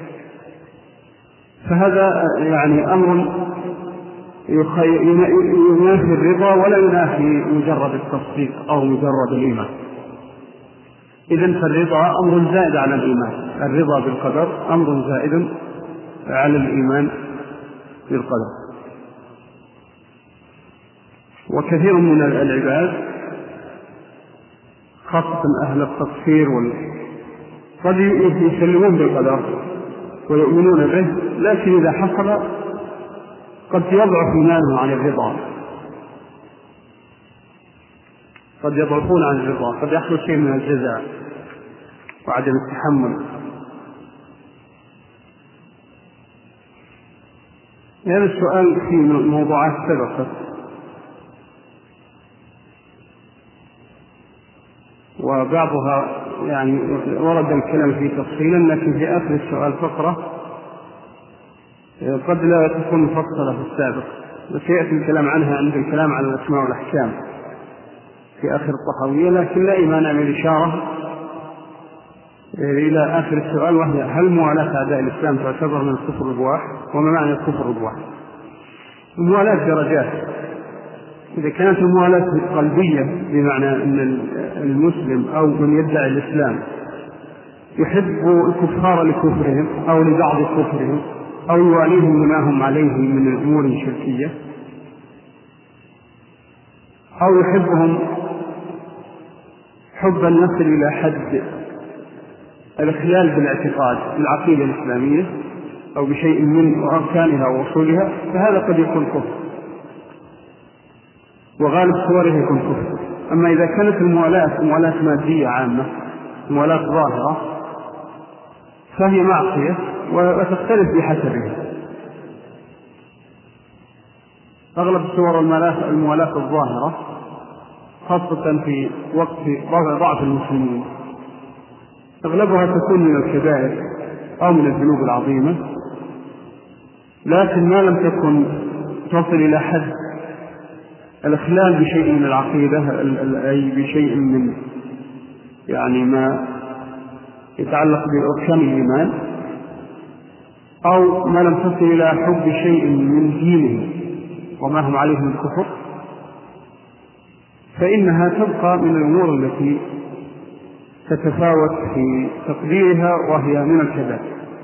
فهذا يعني أمر ينافي الرضا ولا ينافي مجرد التصديق أو مجرد الإيمان. إذن فالرضا أمر زائد على الإيمان، الرضا بالقدر أمر زائد على الإيمان بالقدر. وكثير من العباد خاصة أهل التكفير قد يسلمون بالقدر ويؤمنون به، لكن إذا حصل قد يضعف إيمانه عن الرضا، قد يضعفون عن الرضا، قد يحصل شيء من الجزع وعدم التحمل. هذا السؤال في موضوعات سبقت وبعضها يعني ورد الكلام فيه تفصيلا، لكن في آخر السؤال فقرة قد لا تكون مفصلة في السابق، وسيأتي الكلام عنها عند الكلام عن الأسماء والأحكام. في آخر الطحاوية، لكن لا مانع من الإشارة إلى آخر السؤال، وهي هل موالاة أعداء الإسلام تعتبر من الكفر البواح؟ وما معنى الكفر البواح؟ الموالاة درجات. إذا كانت الموالاة قلبية بمعنى أن المسلم أو من يدعي الإسلام يحب الكفار لكفرهم أو لبعض كفرهم أو يواليهم لما هم عليه من الأمور الشركية، أو يحبهم حبا يصل إلى حد الإخلال بالاعتقاد بالعقيدة الإسلامية أو بشيء من أركانها وأصولها، فهذا قد يكون كفر، وغالب صوره يكون كفر. أما إذا كانت الموالاة موالاة مادية عامة، موالاة ظاهرة، فهي معصية وتختلف بحسبها. أغلب صور الموالاة الظاهرة خاصة في وقت ضعف المسلمين أغلبها تكون من الكبائر أو من الذنوب العظيمة، لكن ما لم تكن تصل إلى حد الإخلال بشيء من العقيدة، أي بشيء من يعني ما يتعلق بأركان الإيمان، أو ما لم تصل إلى حب شيء من دينه وما هم عليه من الكفر، فإنها تبقى من الأمور التي تتفاوت في تقديرها وهي من الكبائر.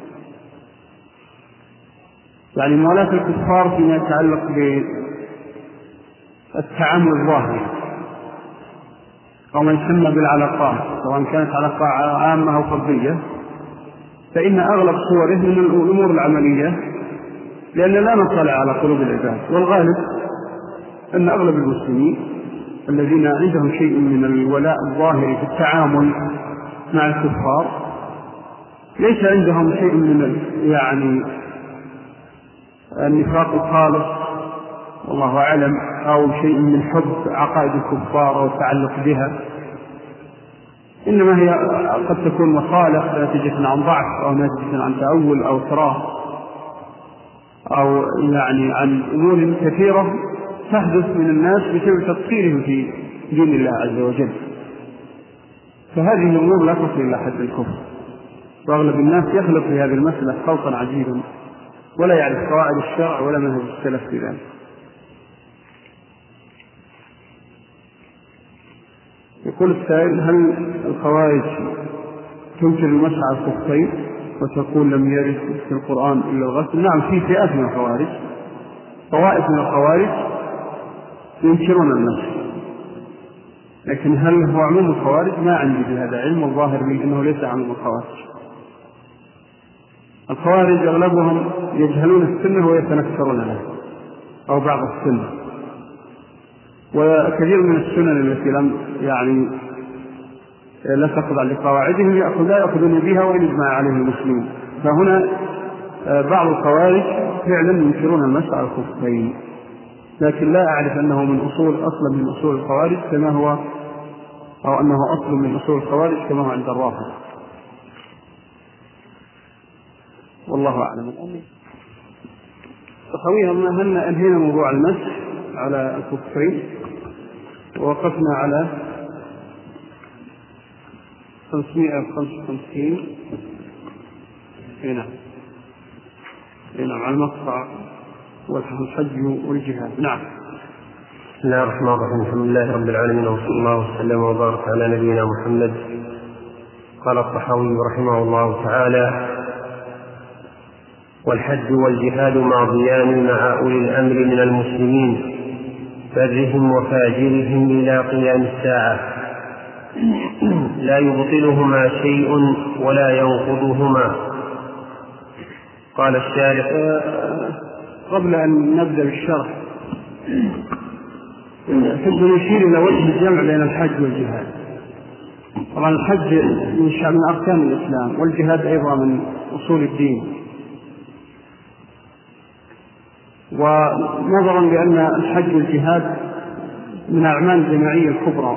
يعني موالاة الكفار فيما يتعلق بالتعامل الظاهري أو ما يسمى بالعلاقات، سواء كانت علاقة عامة أو فردية، فإن أغلب صوره من الأمور العملية، لأن لا نطلع على قلوب العباد، والغالب أن أغلب المسلمين الذين عندهم شيء من الولاء الظاهري في التعامل مع الكفار ليس عندهم شيء من يعني النفاق الخالص والله أعلم، أو شيء من حب عقائد الكفار أو التعلق بها، إنما هي قد تكون مصالح ناتجة عن ضعف أو ناتجة عن تأول أو إكراه أو يعني عن أمور كثيرة تحدث من الناس بسبب تفكيرهم في دين الله عز وجل. فهذه الأمور لا تصل إلى حد الكفر، وأغلب الناس يخلط في هذه المسألة خلطا عجيبا ولا يعرف قواعد الشرع ولا منهج السلف في ذلك. يقول السائل: هل الخوارج تنكر المسح على الخفين وتقول لم يرد في القرآن إلا الغسل؟ نعم، في فئات من الخوارج، طوائف من الخوارج ينكرون المسح، لكن هل هو عموم الخوارج؟ ما عندي بهذا علم، والظاهر لي أنه ليس عموم الخوارج. الخوارج أغلبهم يجهلون السنة ويتنكرون لها أو بعض السنة، وكثير من السنن التي لم يعني لا تخضع لقواعدهم يأخذ لا يأخذون بها وإن اجمع عليه المسلمين. فهنا بعض الخوارج فعلا ينكرون المسح على الخفين، لكن لا أعرف أنه من أصول أصلا من أصول الخوارج كما هو، أو أنه أصل من أصول الخوارج كما هو عند الرافضة، والله أعلم. تخويها ما هلنا أنهينا موضوع المسح على الخفين ووقفنا على خمسمائة وخمسة وخمسين هنا هنا على المقطع والحج والجهاد. نعم. بسم الله الرحمن الرحيم، الحمد لله رب العالمين، وصلى الله وسلم وبارك على نبينا محمد. قال الطحاوي رحمه الله تعالى: والحج والجهاد ماضيان مع أولي الأمر من المسلمين برهم وفاجرهم إلى قيام الساعة، لا يبطلهما شيء ولا ينقضهما. قال الشارح: قبل أن نبدأ بالشرح أحب أن يشير إلى وجه الجمع بين الحج والجهاد. طبعا الحج من أركان الإسلام، والجهاد أيضا من أصول الدين، ونظرا لأن الحج والجهاد من أعمال الجماعية الكبرى،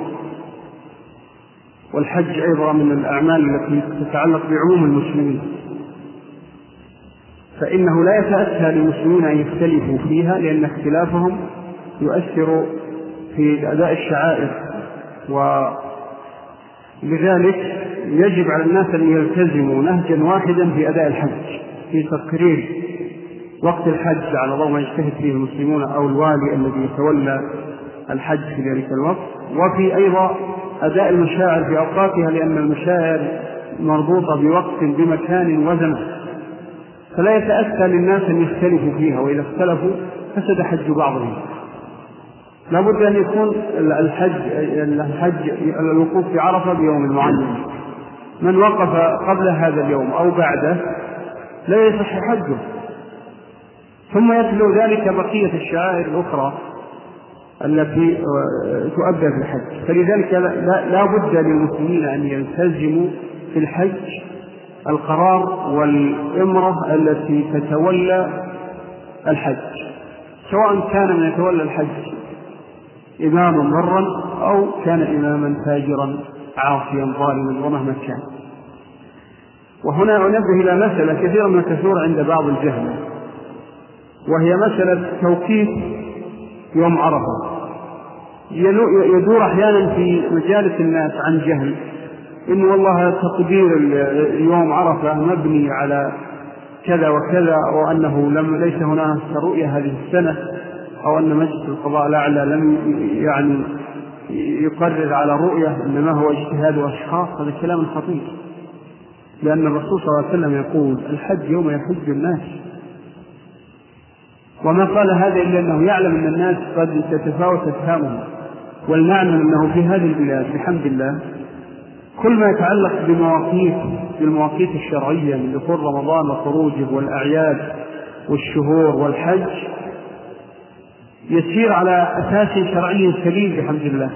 والحج أيضا من الأعمال التي تتعلق بعموم المسلمين، فإنه لا يتأتى للمسلمين أن يختلفوا فيها، لأن اختلافهم يؤثر في أداء الشعائر ولذلك يجب على الناس أن يلتزموا نهجا واحدا في أداء الحج، في تقرير وقت الحج على ضوء ما يجتهد فيه المسلمون أو الوالي الذي يتولى الحج في ذلك الوقت، وفي أيضا أداء المشاعر في أوقاتها، لأن المشاعر مربوطة بوقت بمكان وزمن، فلا يتأتى للناس أن يختلفوا فيها، وإذا اختلفوا فسد حج بعضهم. لا بد أن يكون الحج, الحج الوقوف في عرفة بيوم معين، من وقف قبل هذا اليوم أو بعده لا يصح حجه، ثم يتلو ذلك بقية الشعائر الأخرى التي تؤدى في الحج. فلذلك لا بد للمسلمين أن يلتزموا في الحج القرار والإمرة التي تتولى الحج، سواء كان من يتولى الحج إماما ضرا أو كان إماما فاجرا عاصيا ظالما ومهما كان. وهنا أنبه إلى مسألة كثيرا ما تثور عند بعض الجهل، وهي مسألة توقيت يوم عرفة. يدور أحيانا في مجالس الناس عن جهل إن والله تقدير يوم عرفة مبني على كذا وكذا، وأنه لم ليس هناك رؤية هذه السنة، أو أن مجلس القضاء الأعلى لم يعني يقرر على رؤية، إنما هو اجتهاد أشخاص. هذا كلام خطير، لأن الرسول صلى الله عليه وسلم يقول الحج يوم يحج الناس، وما قال هذا إلا أنه يعلم أن الناس قد تتفاوت أفهامهم. ولنعلم أنه في هذه البلاد بحمد الله كل ما يتعلق بمواقيت بالمواقيت الشرعية من دخول رمضان وخروجه والأعياد والشهور والحج يسير على أساس شرعي سليم بحمد الله،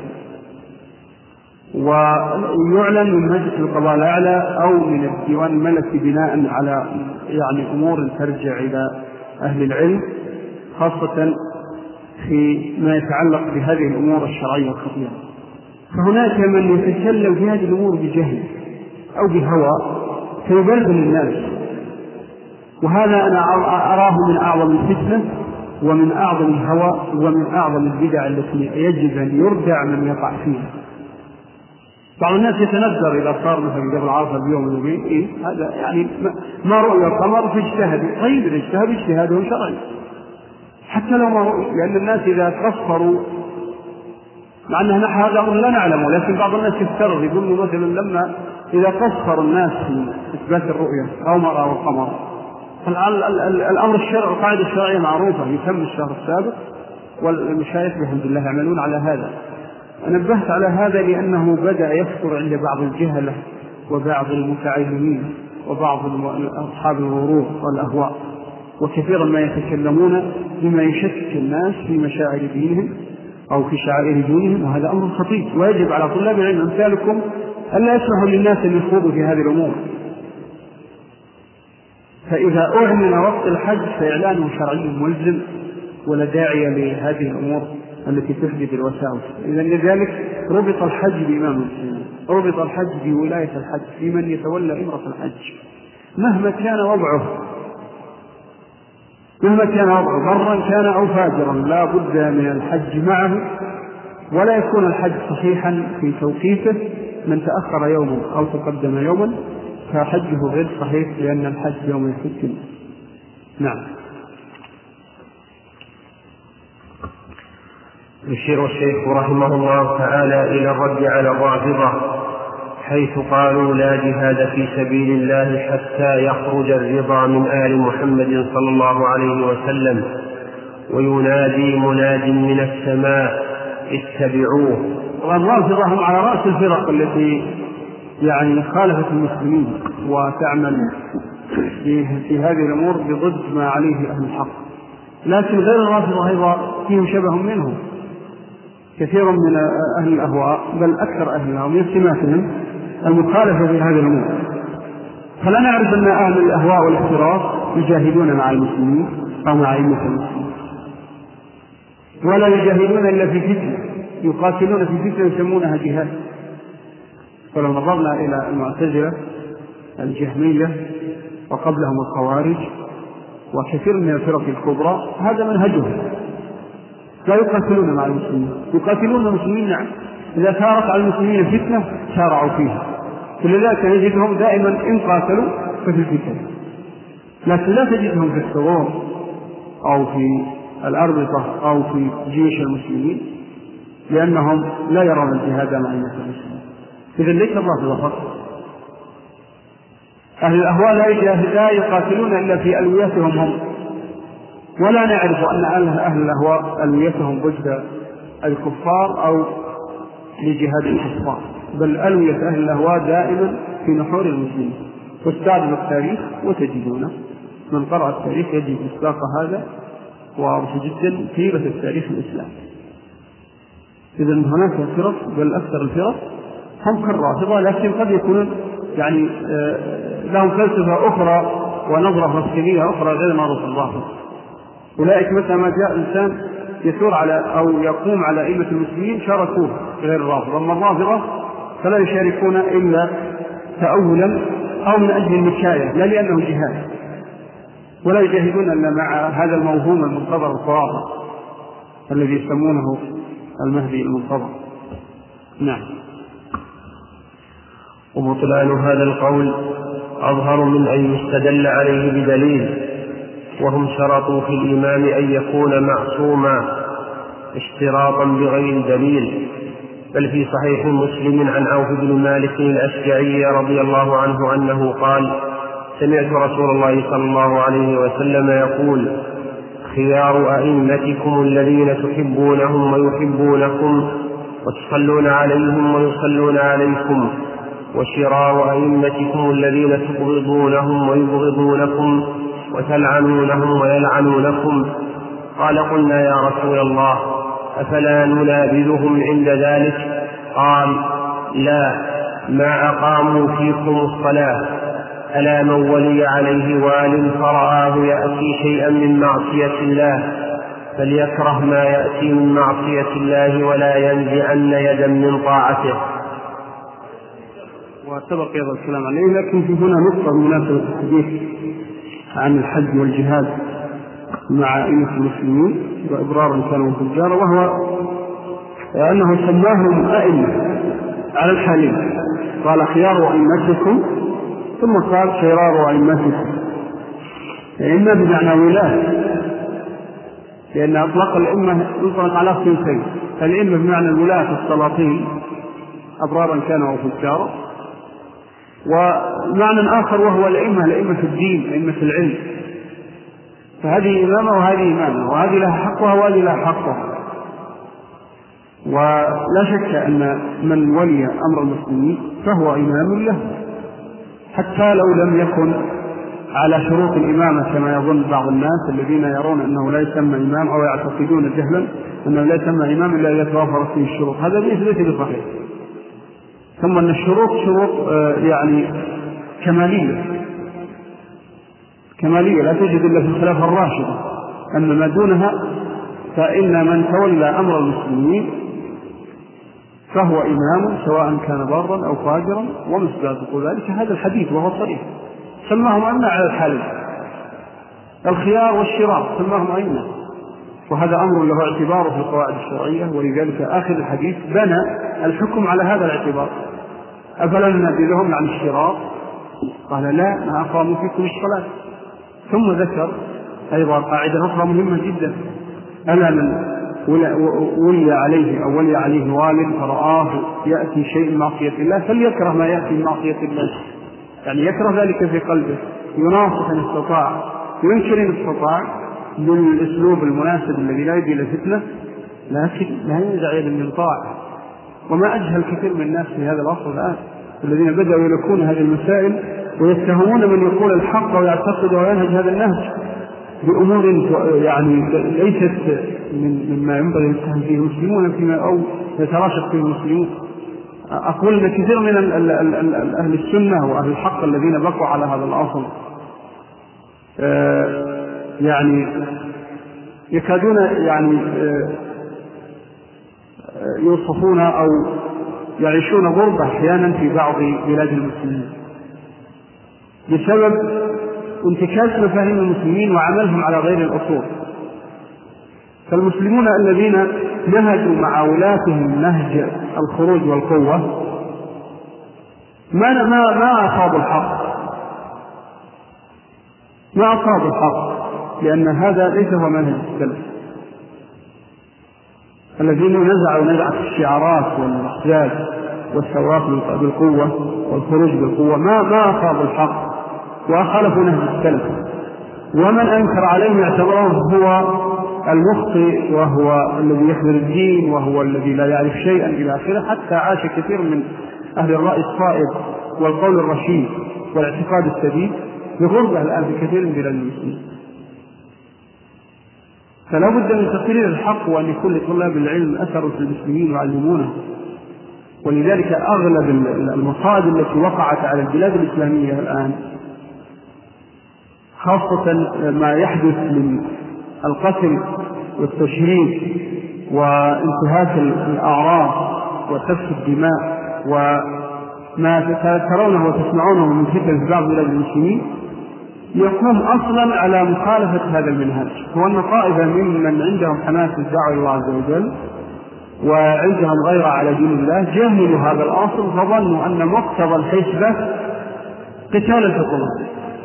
ويعلن من مجلس القضاء الأعلى أو من الديوان الملكي بناء على يعني أمور ترجع إلى أهل العلم، خاصة في ما يتعلق بهذه الأمور الشرعية الخطيرة. فهناك من يتكلم في هذه الأمور بجهل أو بهوى فيبلغ الناس، وهذا أنا أراه من أعظم الفتنة ومن أعظم الهوى ومن أعظم البدع التي يجب أن يردع من يقع فيها. بعض الناس يتنذر إذا صار مثلا قبل عرفة بيوم يومين، إيه هذا يعني ما رؤيا القمر فاجتهدوا. طيب إذا اجتهدوا اجتهادهم شرعي حتى لو ما رؤيا، لأن الناس إذا قصروا، مع أن هذا أمر لا نعلمه، لكن بعض الناس يفترض يقول مثلا لما إذا قصر الناس في إثبات الرؤيا أو ما رأوا القمر، الأمر الشرعي القاعدة الشرعية معروفة، يتم الشهر السابق والمشايخ بحمد الله يعملون على هذا. نبهت على هذا لأنه بدأ يكثر عند بعض الجهلة وبعض المتعلمين وبعض أصحاب الغرور والأهواء، وكثيرا ما يتكلمون بما يشكك الناس في مشاعر دينهم أو في شعائر دينهم، وهذا أمر خطير، ويجب على طلاب العلم أمثالكم ألا يسمحوا للناس أن يخوضوا في هذه الأمور. فإذا أعلن وقت الحج فإعلانه شرعي ملزم، ولا داعي لهذه الأمور التي تحدث الوساوس. إذن لذلك ربط الحج بإمام المسلمين، ربط الحج بولاية الحج في من يتولى إمرة الحج مهما كان وضعه، مهما كان وضعه برا كان أو فاجرا، لا بد من الحج معه، ولا يكون الحج صحيحا في توقيته. من تأخر يوما أو تقدم يوما فحجه غير صحيح، لأن الحج يوم يحج. نعم. يشير الشيخ رحمه الله تعالى إلى الرد على الرافضة حيث قالوا لا جهاد في سبيل الله حتى يخرج الرضا من آل محمد صلى الله عليه وسلم، وينادي مناد من السماء اتبعوه. والرافضة هم على رأس الفرق التي يعني خالفت المسلمين وتعمل في هذه الأمور بضد ما عليه أهل الحق، لكن غير الرافضة أيضا فيهم شبه منهم، كثير من أهل الأهواء بل أكثر أهل الأهواء من سماتهم المخالفة في هذه الأمور. فلا نعرف أن أهل الأهواء والاختراف يجاهدون مع المسلمين أو مع أئمة المسلمين، ولا يجاهدون إلا في فتنة، يقاتلون في فتنة يسمونها جهاد. فلو نظرنا إلى المعتزلة الجهمية وقبلهم الخوارج وكثير من الفرق الكبرى هذا منهجهم، لا يقاتلون مع المسلمين، يقاتلون المسلمين نعم، إذا ثارت على المسلمين فتنة سارعوا فيها، فلذلك نجدهم دائما إن قاتلوا ففي الفتن، لكن لا تجدهم في الثغور أو في الأربطة أو في جيش المسلمين، لأنهم لا يرون الجهاد مع المسلمين. إذن ليس الرافضة فقط، أهل الأهواء لا يقاتلون إلا في ألويتهم هم، ولا نعرف أن أهل الأهواء ألويتهم ضد الكفار أو لجهاد الكفار، بل ألوية أهل الأهواء دائما في نحور المسلمين. واستعرض التاريخ وتجدونه، من قرأ التاريخ يجد مصداق هذا واضح جدا في سيرة التاريخ الإسلامي. إذن هناك فرق، بل أكثر الفرق هم كالرافضة، لكن قد يكونون يعني لهم فلسفة أخرى ونظرة تفصيلية أخرى غير معروف الرافضة. أولئك مثل ما جاء إنسان يثور على أو يقوم على أئمة المسلمين شاركوه غير الرافضة، أما الرافضة فلا يشاركون إلا تأولا أو من أجل النكاية، لا لأنه جهاد، ولا يجاهدون إلا مع هذا الموهوم المنتظر الخرافة الذي يسمونه المهدي المنتظر. نعم. وبطلان هذا القول أظهر من أن يستدل عليه بدليل، وهم شرطوا في الإمام أن يكون معصوما اشتراطا بغير دليل، بل في صحيح مسلم عن عوف بن مالك الأشجعي رضي الله عنه أنه قال: سمعت رسول الله صلى الله عليه وسلم يقول: خيار أئمتكم الذين تحبونهم ويحبونكم وتصلون عليهم ويصلون عليكم، وشرار أئمتكم الذين تبغضونهم ويبغضونكم وتلعنونهم ويلعنونكم. قال: قلنا يا رسول الله أفلا ننابذهم عند ذلك؟ قال: لا، ما أقاموا فيكم الصلاة. ألا من ولي عليه وال فرآه يأتي شيئا من معصية الله فليكره ما يأتي من معصية الله ولا ينزعن يدا من طاعته. وسبق هذا الكلام عليه، لكن في هنا نقطة مناسبة الحديث عن الحج والجهاد مع أئمة المسلمين وإبرار كانوا فجارا، وهو أنه سماهم أئمة على الحالين، قال: خيار أئمتكم، ثم قال: شرار أئمتكم. أئمة بمعنى ولاة، لأن أطلق الأئمة يطلق على صنفين: الأئمة بمعنى الولاة السلاطين أبرارا كانوا فجارا، ومعنى آخر وهو الأئمة الأئمة في الدين، أئمة العلم، فهذه إمامة وهذه إمامة، وهذه لها حقها وهذه لها حقها. ولا شك أن من ولي أمر المسلمين فهو إمام له، حتى لو لم يكن على شروط الإمامة كما يظن بعض الناس الذين يرون أنه لا يسمى إمام أو يعتقدون جهلا أنه لا يسمى إمام إلا إذا توافرت فيه الشروط. هذا ليس بصحيح. ثم أن الشروط شروط يعني كمالية كمالية لا توجد إلا في الخلافة الراشدة، أما ما دونها فإن من تولى أمر المسلمين فهو إمام سواء كان بارا أو فاجرا، ومصداق ذلك هذا الحديث وهو صريح. سماهم أئمة على الحالين، الخيار والشرار سماهم أئمة، وهذا أمر له اعتباره في القواعد الشرعية، ولذلك آخر الحديث بنى الحكم على هذا الاعتبار: أفلا ننبذهم عن الشرار؟ قال: لا، ما أقاموا فيكم الصلاة. ثم ذكر أيضا قاعدة أخرى مهمة جدا: ألا من ولي عليه أو ولي عليه وال فرآه يأتي شيء من معصية الله فليكره ما يأتي من معصية الله، يعني يكره ذلك في قلبه، يناصح إن استطاع، ينكر إن استطاع، بالأسلوب المناسب الذي لا يجي لفتنة، لكن لا ينزع يدا من طاعة. وما أجهل كثير من الناس في هذا العصر الآن الذين بدأوا يلكون هذه المسائل ويتهمون من يقول الحق ويعتقد وينهج هذا النهج بأمور يعني ليست مما ينبغي أن يتهم فيه المسلمون فيما أو يتراشق فيه المسلمون. أقول أن كثير من أهل السنة وأهل الحق الذين بقوا على هذا الأصل يعني يكادون يعني يوصفون أو يعيشون غربة أحيانا في بعض بلاد المسلمين بسبب انتكاس مفاهيم المسلمين وعملهم على غير الأصول. فالمسلمون الذين نهجوا مع ولاتهم نهج الخروج والقوة ما ما ما أصابوا الحق، ما أصابوا الحق، لأن هذا ليس هو منهج السلف. الذين نزعوا نزعة الشعارات والأحزاب والثواب بالقوة والخروج بالقوة ما ما أصابوا الحق وخالفوا نهج السلف، ومن أنكر عليه اعتبره هو المخطئ وهو الذي يخبر الدين وهو الذي لا يعرف شيئا إلى آخره. حتى عاش كثير من أهل الرأي الصائب والقول الرشيد والاعتقاد السديد بغربة الآن في كثير من بلاد المسلمين. فلا بد من تقرير الحق وأن يكون لطلاب العلم أثر في المسلمين ويعلمونه. ولذلك أغلب المصائب التي وقعت على البلاد الإسلامية الآن، خاصة ما يحدث من القتل والتشريد وانتهاك الأعراض وسفك الدماء وما ترونه وتسمعونه من فتن في بعض بلاد المسلمين، يقوم أصلا على مخالفة هذا المنهج. هو أن طائفة ممن عندهم حماس الدعوة إلى الله عز وجل وعندهم غيرة على دين الله جهلوا هذا الأصل فظنوا أن مقتضى الحسبة قتال الحكومة،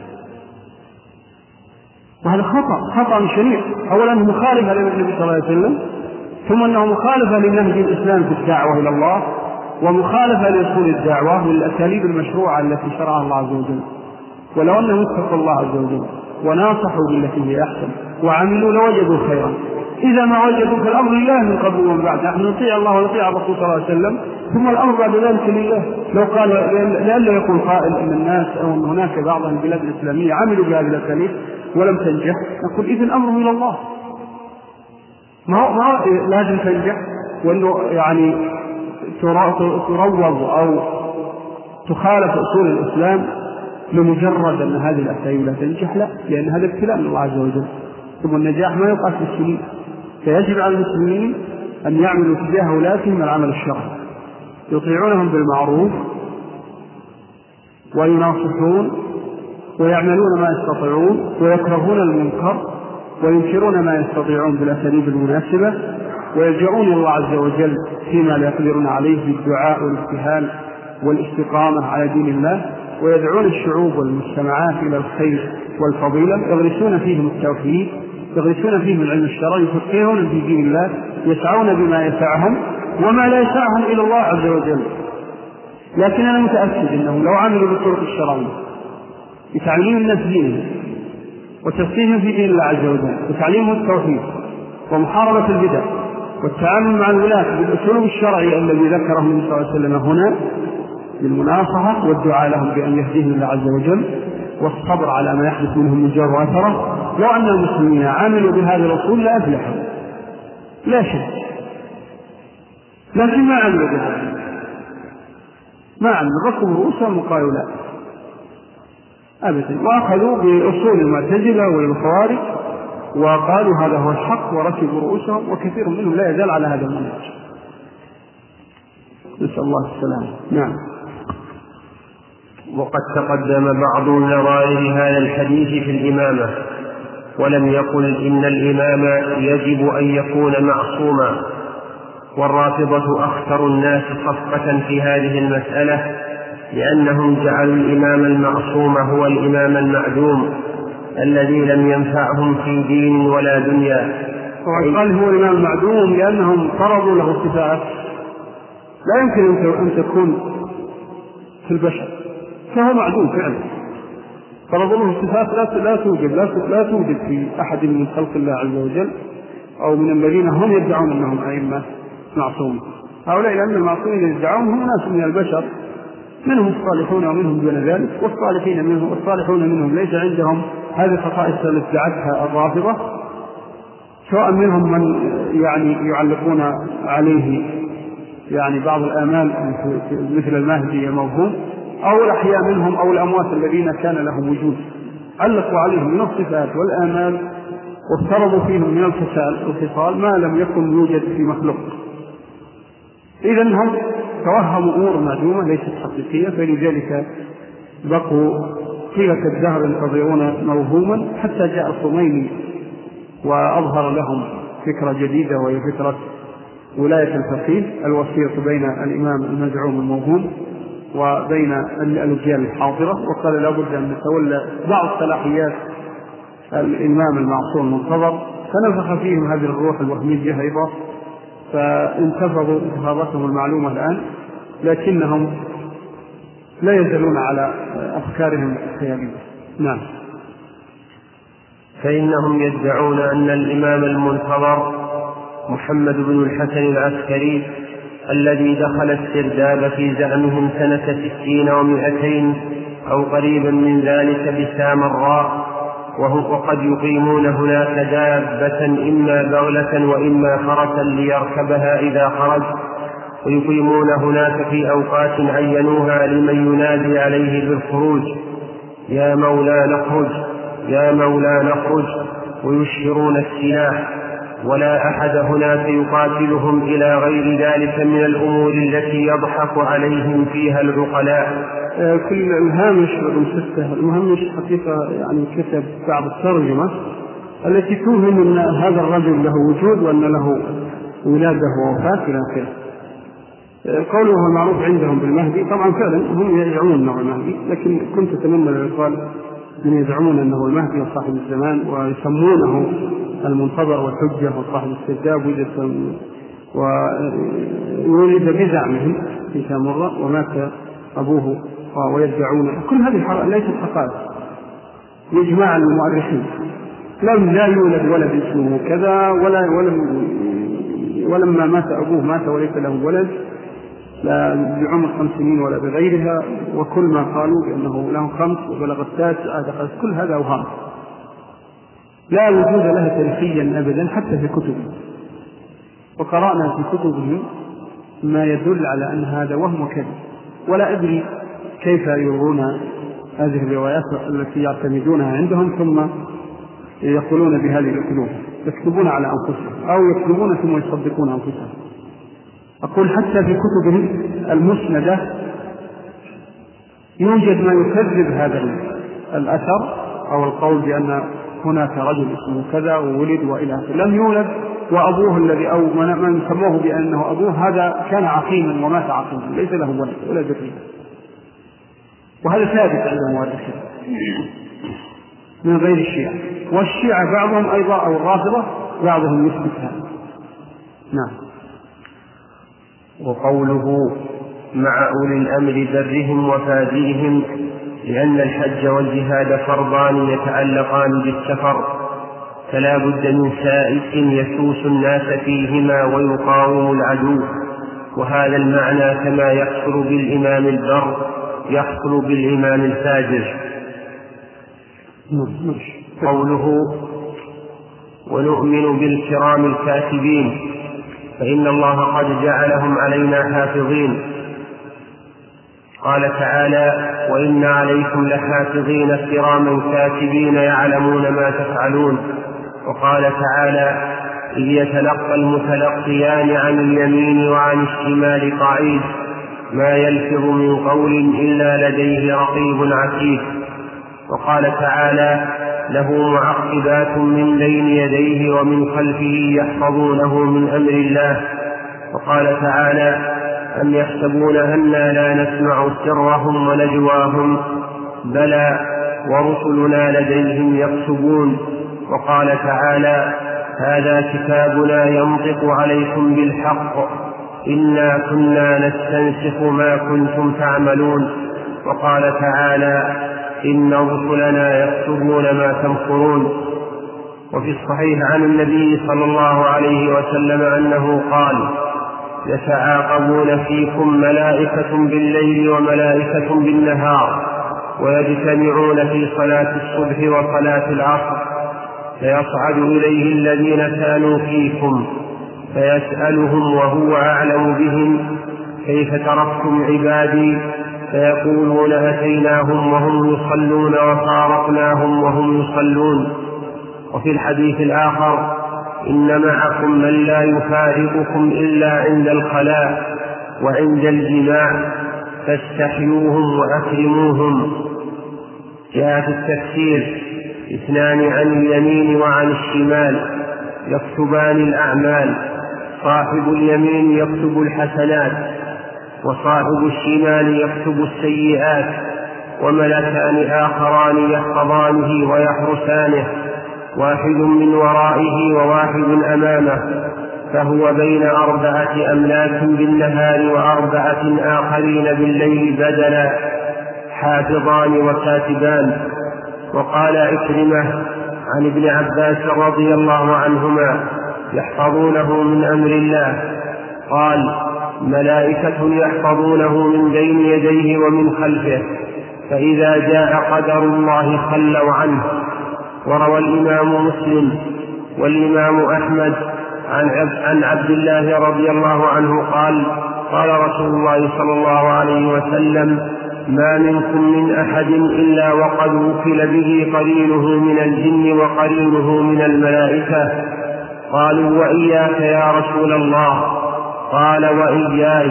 وهذا خطأ خطأ شنيع. أولا أنه مخالفة للنبي صلى الله عليه وسلم، ثم أنه مخالفة لنهج الإسلام في الدعوة إلى الله، ومخالفة لأصول الدعوة والأساليب المشروعة التي شرعها الله عز وجل. ولو أنهم اتقوا الله عز وجل وناصحوا بالتي هي أحسن وعملوا لوجدوا خيرا. إذا ما وجدوا فالأمر لله من قبل ومن بعد، نحن نطيع الله ونطيع الرسول صلى الله عليه وسلم، ثم الأمر بعد ذلك لله. لو قال لئلا يقول قائل أن الناس أو أن هناك بعض البلاد الإسلامية عملوا بهذه الأساليب ولم تنجح، نقول إذن أمره إلى الله، ما هو ما لازم تنجح وأنه يعني تروض أو تخالف أصول الإسلام لمجرد أن هذه الأساليب لا تنجح، لا، لأن هذا ابتلاء من الله عز وجل. ثم النجاح ما يقاس بالسنين، فيجب على المسلمين أن يعملوا تجاه ولاتهم العمل الشرعي، يطيعونهم بالمعروف ويناصحون ويعملون ما يستطيعون ويكرهون المنكر وينكرون ما يستطيعون بالأساليب المناسبة، ويلجؤون الله عز وجل فيما لا يقدرون عليه بالدعاء والابتهال والاستقامة على دين الله، ويدعون الشعوب والمجتمعات إلى الخير والفضيلة، يغرسون فيهم التوحيد، يغرسون فيهم العلم الشرعي، يفقهون في دين الله، يسعون بما يسعهم وما لا يسعهم إلى الله عز وجل. لكن أنا متأكد أنهم لو عملوا بالطرق الشرعية بتعليم الناس دينهم وتفقيههم في دين الله عز وجل وتعليمهم التوحيد ومحاربة البدع والتعامل مع الولاة بالأسلوب الشرعي الذي ذكره النبي صلى الله عليه وسلم هنا بالمناصحة والدعاء لهم بأن يهديهم الله عز وجل والصبر على ما يحدث منهم من جار وأثره، لو أن المسلمين عملوا بهذه الأصول لا أفلحوا لا شك. لكن ما عملوا بهذا، ما عملوا، ركبوا رؤوسهم وقالوا لا أبدا، وأخذوا بأصول المعتزلة والخوارج وقالوا هذا هو الحق وركبوا رؤوسهم، وكثير منهم لا يزال على هذا المنهج، نسأل الله السلامة. نعم. وقد تقدم بعض نظائر هذا الحديث في الإمامة، ولم يقل إن الإمام يجب أن يكون معصوما، والرافضة أخطر الناس صفقة في هذه المسألة، لأنهم جعلوا الإمام المعصوم هو الإمام المعدوم الذي لم ينفعهم في دين ولا دنيا. وقال هو الإمام المعدوم لأنهم فرضوا له صفات لا يمكن أن تكون في البشر، فهو معدوم فعلا، فرضوا له صفات لا توجد لا توجد في أحد من خلق الله عز وجل أو من الذين هم يدعون أنهم أئمة معصوم. هؤلاء لأن المعصومين يدعون هم ناس من البشر، منهم الصالحون ومنهم دون ذلك، والصالحين منهم والصالحون منهم ليس عندهم هذه الخصائص التي ادعتها الرافضة، سواء منهم من يعني يعلقون عليه يعني بعض الآمال مثل المهدي الموهوم، أو الأحياء منهم أو الأموات الذين كان لهم وجود، علقوا عليهم من الصفات والآمال وافترضوا فيهم من الخصال ما لم يكن يوجد في مخلوق. إذن هم توهموا أمور معدومة ليست حقيقية، فلذلك بقوا طيلة الدهر ينتظرون موهوما حتى جاء الخميني وأظهر لهم فكرة جديدة وهي فكرة ولاية الفقيه، الوسيط بين الإمام المزعوم الموهوم وبين الأجيال الحاضرة، وقال لا بد أن نتولى بعض صلاحيات الإمام المعصوم المنتظر، فنفخ فيهم هذه الروح الوهمية أيضا، فانتفضوا انتفاضتهم المعلومة الآن، لكنهم لا يزالون على أفكارهم الخيالية. نعم. فإنهم يدعون أن الإمام المنتظر محمد بن الحسن العسكري الذي دخل السرداب في زعمهم سنة ستين ومئتين أو قريبا من ذلك بسامراء، وقد يقيمون هناك دابة إما بغلة وإما فرسا ليركبها إذا خرج، ويقيمون هناك في أوقات عينوها لمن ينادي عليه بالخروج: يا مولا نخرج، يا مولا نخرج، ويشهرون السلاح، ولا أحد هناك يقاتلهم إلى غير ذلك من الأمور التي يضحك عليهم فيها العقلاء. كل الهامش والمسته المهمش حقيقة يعني كتب بعض الترجمة التي توهم أن هذا الرجل له وجود وأن له ولادة ووفاة إلى آخره. قوله هو معروف عندهم بالمهدي، طبعا فعلا هم يزعمون أنه المهدي، لكن كنت أتمنى لو يقال من يزعمون أنه المهدي وصاحب الزمان ويسمونه المنتظر والحجة وصاحب السرداب، وولد بزعمهم في سامراء ومات أبوه، ويدعون كل هذه ليست حقائق يجمع المؤرخين. لم لا يولد ولد اسمه كذا، ولا ولم ولما مات أبوه مات وليس له ولد، لا بعمر خمس سنين ولا بغيرها، وكل ما قالوا بأنه له خمس وبلغ التاسع دخل، كل هذا أوهام لا وجود لها تاريخيا أبدا حتى في كتبه. وقرأنا في كتبهم ما يدل على أن هذا وهم كذب، ولا أدري كيف يروون هذه الروايات التي يعتمدونها عندهم ثم يقولون بهذه الكتب، يكتبون على أنفسهم أو يكتبون ثم يصدقون أنفسهم. أقول حتى في كتبهم المسندة يوجد ما يكذب هذا الأثر أو القول بأن هناك رجل اسمه كذا وولد وإلى آخره. لم يولد، وأبوه الذي أو من سموه بأنه أبوه هذا كان عقيما ومات عقيما، ليس له ولد ولا ذرية، وهذا ثابت عند المؤرخين من غير الشيعة. والشيعة بعضهم أيضا أو الرافضة بعضهم يثبت هذا. نعم. وقوله مع أولي الأمر برهم وفاجرهم، لأن الحج والجهاد فرضان يتعلقان بالسفر، فلا بد من سائق يسوس الناس فيهما ويقاوم العدو، وهذا المعنى كما يحصل بالإمام البر يحصل بالإمام الفاجر. قوله ونؤمن بالكرام الكاتبين، فإن الله قد جعلهم علينا حافظين. قال تعالى: وإن عليكم لحافظين كراما كاتبين يعلمون ما تفعلون. وقال تعالى: إذ يتلقى المتلقيان عن اليمين وعن الشمال قعيد ما يلفظ من قول إلا لديه رقيب عتيد. وقال تعالى: له معقبات من بين يديه ومن خلفه يحفظونه من أمر الله. وقال تعالى: أم يحسبون أنا لا نسمع سرهم ونجواهم بلى ورسلنا لديهم يكتبون. وقال تعالى: هذا كتابنا ينطق عليكم بالحق إنا كنا نستنسخ ما كنتم تعملون. وقال تعالى: إن رسلنا يكتبون ما تمكرون. وفي الصحيح عن النبي صلى الله عليه وسلم أنه قال: يتعاقبون فيكم ملائكة بالليل وملائكة بالنهار، ويجتمعون في صلاة الصبح وصلاة العصر، فيصعد إليه الذين كانوا فيكم فيسألهم وهو أعلم بهم: كيف تركتم عبادي؟ فيقولون: أتيناهم وهم يصلون وفارقناهم وهم يصلون. وفي الحديث الآخر: إن معكم من لا يفارقكم إلا عند الخلاء وعند الجماع فاستحيوهم وأكرموهم. جاء في التفسير: اثنان عن اليمين وعن الشمال، يكتبان الأعمال، صاحب اليمين يكتب الحسنات وصاحب الشمال يكتب السيئات، وملكان آخران يحفظانه ويحرسانه، واحد من ورائه وواحد أمامه، فهو بين أربعة أملاك بالنهار وأربعة آخرين بالليل بدلا، حافظان وكاتبان. وقال عكرمة عن ابن عباس رضي الله عنهما: يحفظونه من أمر الله. قال: ملائكة يحفظونه من بين يديه ومن خلفه، فإذا جاء قدر الله خلوا عنه. وروى الإمام مسلم والإمام أحمد عن عبد الله رضي الله عنه قال: قال رسول الله صلى الله عليه وسلم: ما منكم من أحد إلا وقد وكل به قرينه من الجن وقرينه من الملائكة. قالوا: وإياك يا رسول الله؟ قال: وإياي،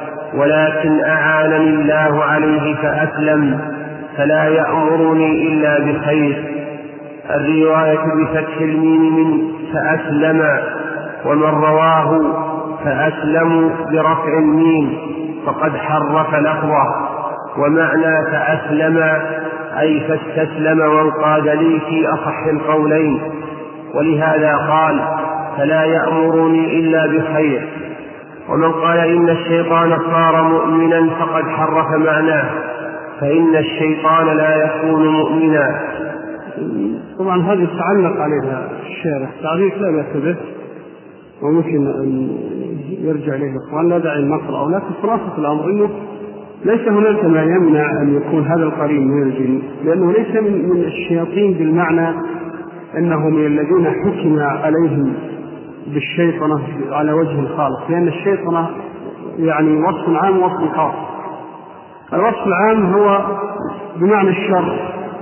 ولكن أعانني الله عليه فأسلم، فلا يأمرني إلا بخير. الرواية بفتح الميم من فأسلم، ومن رواه فأسلم برفع الميم فقد حرف لفظه، ومعنى فأسلم أي فاستسلم وانقاد لي في أصح القولين. ولهذا قال: فلا يأمرني إلا بخير. ومن قال إن الشيطان صار مؤمنا فقد حرف معناه، فإن الشيطان لا يكون مؤمنا. طبعا هذه تعلق عليها الشارح تعريف لا بأس به، وممكن أن يرجع إليه الإخوان، لا داعي النقر أو لكن خلاصة الأمر إنه ليس هناك ما يمنع أن يكون هذا القرين من الجن، لأنه ليس من, من الشياطين بالمعنى أنه من الذين حكم عليهم بالشيطنة على وجه الخالص، لأن الشيطنة يعني وصف عام ووصف خاص. الوصف العام هو بمعنى الشر،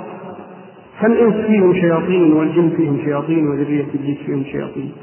فالإنس فيهم شياطين والجن فيهم شياطين وذرية إبليس فيهم شياطين.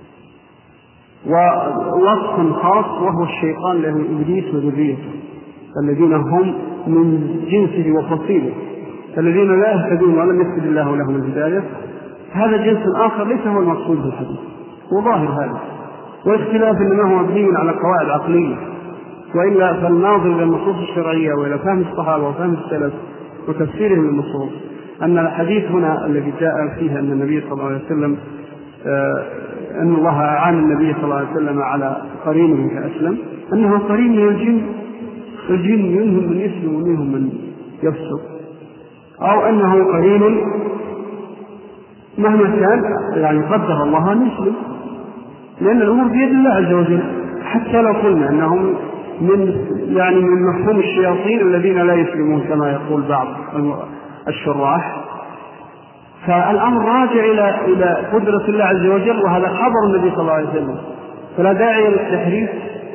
ووصف خاص وهو الشيطان له إبليس وذريته الذين هم من جنسه وفصيله، الذين لا يهتدون ولم يكتب الله لهم الهداية. هذا جنس آخر ليس هو المقصود بالحديث، وظاهر هذا واختلاف إنما هو مبني على قواعد عقلية، وإلا فالناظر إلى النصوص الشرعية وإلى فهم الصحابة وفهم السلف وتفسيرهم للنصوص أن الحديث هنا الذي جاء فيه أن النبي صلى الله عليه وسلم آه أن الله أعان النبي صلى الله عليه وسلم على قرينه فأسلم، أنه قرين من الجن، الجن منهم من يسلم ومنهم من يفسق، أو أنه قرين مهما كان يعني قدر الله أن يسلم، لأن الأمور بيد الله عز وجل. حتى لو قلنا أنهم من يعني من مفهوم الشياطين الذين لا يسلمون كما يقول بعض الشراح، فالأمر راجع إلى إلى قدرة الله عز وجل، وهذا خبر النبي صلى الله عليه وسلم، فلا داعي للتحريف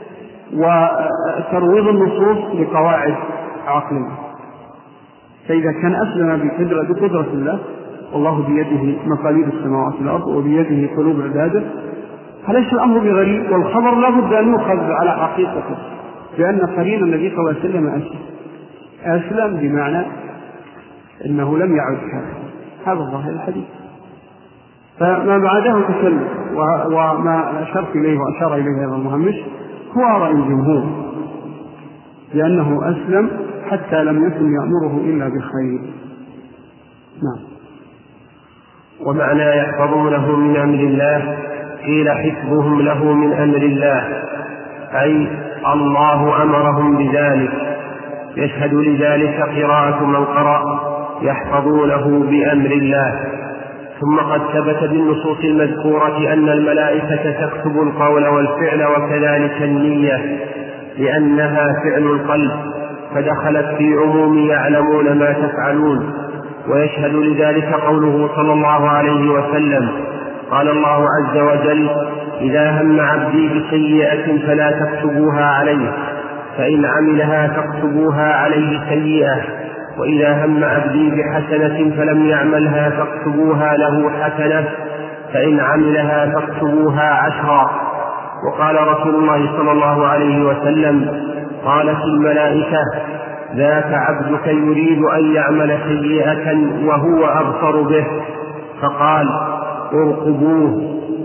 وترويض النصوص بقواعد عقلية. فإذا كان أسلم بقدرة, بقدرة الله، والله بيده مقاليد السماوات والأرض وبيده قلوب عباده، فليس الأمر بغريب، والخبر لا بد أن يؤخذ على حقيقته، لأن قرين النبي صلى الله عليه وسلم أسلم. أسلم بمعنى أنه لم يعد كافرا، هذا ظاهر الحديث. فما بعده تكلم، وما أشرت إليه وأشار إليه هذا المهمش هو رأي الجمهور، لأنه أسلم حتى لم يكن يأمره إلا بخير. نعم. ومعنى يحفظونه من أمر الله قيل حفظهم له من أمر الله، أي الله أمرهم بذلك. يشهد لذلك قراءة من قرأ يحفظونه بأمر الله. ثم قد ثبت بالنصوص المذكورة أن الملائكة تكتب القول والفعل وكذلك النية، لأنها فعل القلب، فدخلت في عموم يعلمون ما تفعلون. ويشهد لذلك قوله صلى الله عليه وسلم: قال الله عز وجل: إذا هم عبدي بسيئة فلا تكتبوها عليه، فإن عملها تكتبوها عليه سيئة، وإذا هم عبدي بحسنة فلم يعملها فاكتبوها له حسنة، فإن عملها فاكتبوها عشرا. وقال رسول الله صلى الله عليه وسلم: قالت الملائكة: ذاك عبدك يريد أن يعمل سيئة وهو أبصر به، فقال: ارقبوه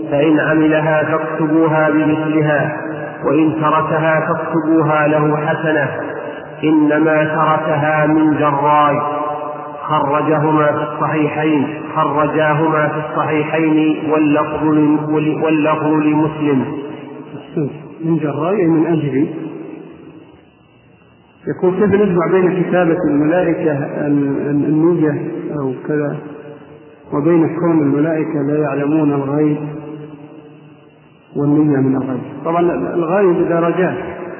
فإن عملها فاكتبوها بمثلها، وإن تركها فاكتبوها له حسنة، إنما تركها من جراي. خرجهما في الصحيحين خرجاهما في الصحيحين واللفظ واللفظ لمسلم. من جراي من أجل يقول كيف نجمع بين كتابة الملائكة النية أو كذا وبين كون الملائكة لا يعلمون الغيب والنية من الغيب؟ طبعا الغيب بدرجات،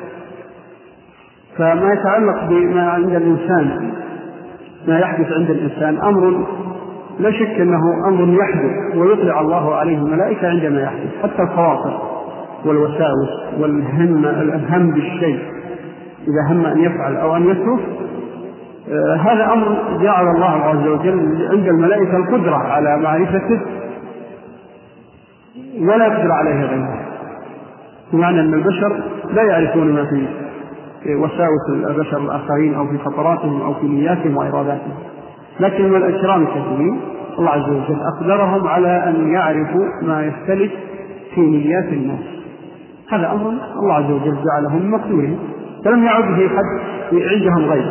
فما يتعلق بما عند الإنسان، ما يحدث عند الإنسان أمر لا شك أنه أمر يحدث ويطلع الله عليه الملائكة عندما يحدث، حتى الخواطر والوساوس والهم الهم بالشيء إذا هم أن يفعل أو أن يترك، آه هذا أمر جعل الله عز وجل عند الملائكة القدرة على معرفته ولا يقدر عليه غيره، بمعنى أن البشر لا يعرفون ما في وساوس البشر الآخرين أو في خطراتهم أو في نياتهم وإراداتهم، لكن من الأكرام الكاتبين الله عز وجل أقدرهم على أن يعرفوا ما يختلف في نيات الناس. هذا أمر الله عز وجل جعلهم مكتوبين، فلم يعد في حد عندهم غيب،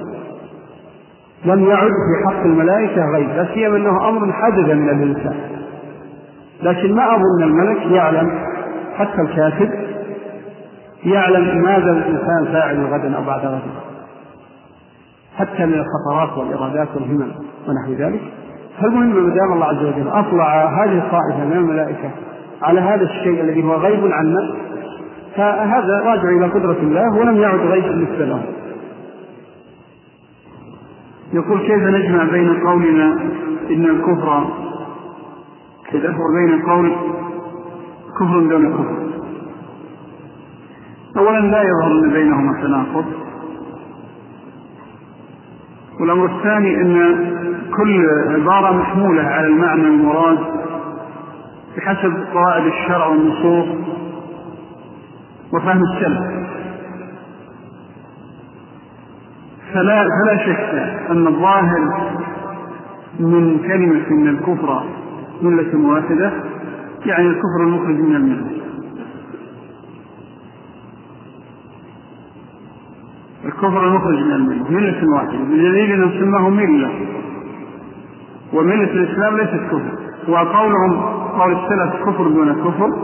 لم يعد في حق الملائكة غيب، لا سيما أنه أمر حدث من الإنسان. لكن ما أظن الملك يعلم، حتى الكاتب يعلم ماذا الإنسان فاعل غدا أو بعد غدا، حتى من الخطرات والإرادات والهمم ونحو ذلك. فالمهم ما دام الله عز وجل أطلع هذه الطائفة من الملائكة على هذا الشيء الذي هو غيب عنا، فهذا راجع إلى قدرة الله ولم يعد غيب بالنسبة له. يقول كيف نجمع بين قولنا إن الكفر كذا وبين قول كفر دون كفر؟ أولا لا يظهر أن بينهما تناقض، والأمر الثاني أن كل عبارة محمولة على المعنى المراد بحسب قواعد الشرع والنصوص وفهم السلف. فلا, فلا شك أن الظاهر من كلمة إن الكفر ملة واحدة يعني الكفر المخرج من الملة. الكفر المخرج من الملة ملة واحدة، بدليل أن نسماه ملة، وملة الإسلام ليست كفر. وقولهم قول السلف كفر دون كفر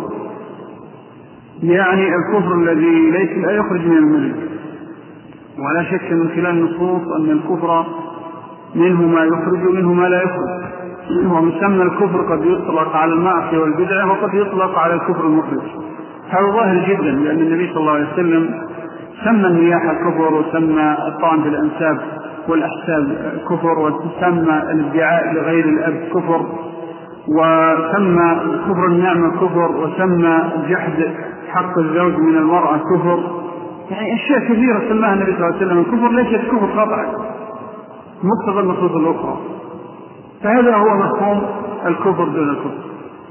يعني الكفر الذي ليس لا يخرج من الملة. ولا شك من خلال النصوص أن الكفر منه ما يخرج ومنه ما لا يخرج، ومسمى الكفر قد يطلق على المعصية والبدعة وقد يطلق على الكفر المخرج. هذا ظاهر جدا، لأن النبي صلى الله عليه وسلم سمى النياحة كفر، وسمى الطعن في الأنساب والأحساب كفر، وسمى الادعاء لغير الأب كفر، وسمى كفر النعمة كفر، وسمى جحد حق الزوج من المرأة كفر. يعني أشياء كثيرة سماها النبي صلى الله عليه وسلم الكفر ليست كفر قطعا مقتضى النصوص الأخرى. فهذا هو مفهوم الكفر دون الكفر.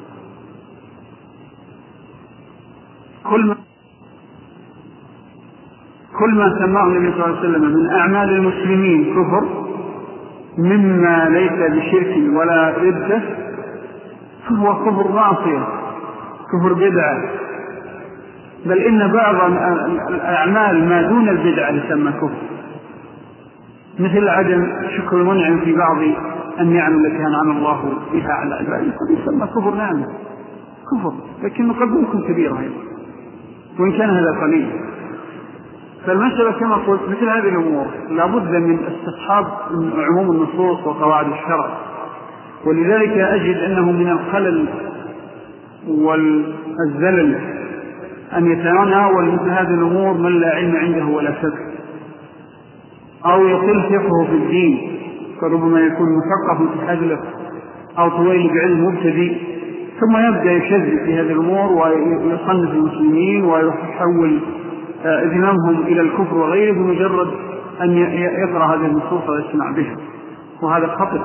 كل ما كل ما سماه النبي صلى الله عليه وسلم من أعمال المسلمين كفر مما ليس بشرك ولا ردة فهو كفر معصية، كفر بدعة، بل إن بعض الأعمال ما دون البدعة يسمى كفر، مثل عدم شكر المنعم في بعض النعم التي أنعم الله بها على عباده يسمى كفر نعمة كفر، لكنه قد يكون كبيرا وإن كان هذا قليل. فالمسألة كما قلت مثل هذه الأمور لابد من استصحاب عموم النصوص وقواعد الشرع، ولذلك أجد أنه من الخلل والزلل أن يتناول مثل هذه الأمور من لا علم عنده ولا فقه، أو يقل فقهه في الدين، فربما يكون مثقف متحدث أو طويل بعلم مبتدئ، ثم يبدأ يشذ في هذه الأمور ويصنف المسلمين ويحول إذنهم إلى الكفر وغيره بمجرد أن يقرأ هذه النصوص ويسمع بها، وهذا خطر.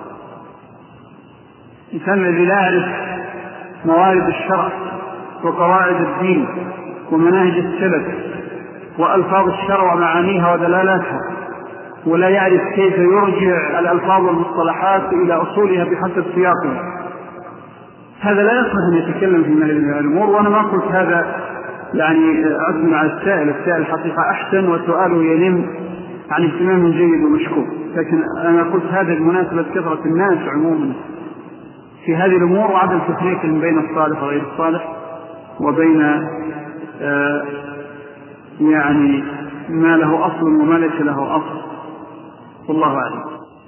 الإنسان الذي لا يعرف موارد الشرع وقواعد الدين ومناهج السلف وألفاظ الشرع ومعانيها ودلالاتها، ولا يعرف كيف يرجع الألفاظ والمصطلحات إلى أصولها بحسب سياقها، هذا لا يصلح أن يتكلم في مثل الأمور. وأنا ما قلت هذا يعني عزم مع السائل، السائل حقيقة أحسن وسؤاله ينم عن اهتمام جيد ومشكور، لكن أنا قلت هذا بمناسبة كثرة الناس عموما في هذه الأمور وعدم تفريق بين الصالح وغير الصالح، وبين آه يعني ما له أصل وما ليس له أصل، والله أعلم.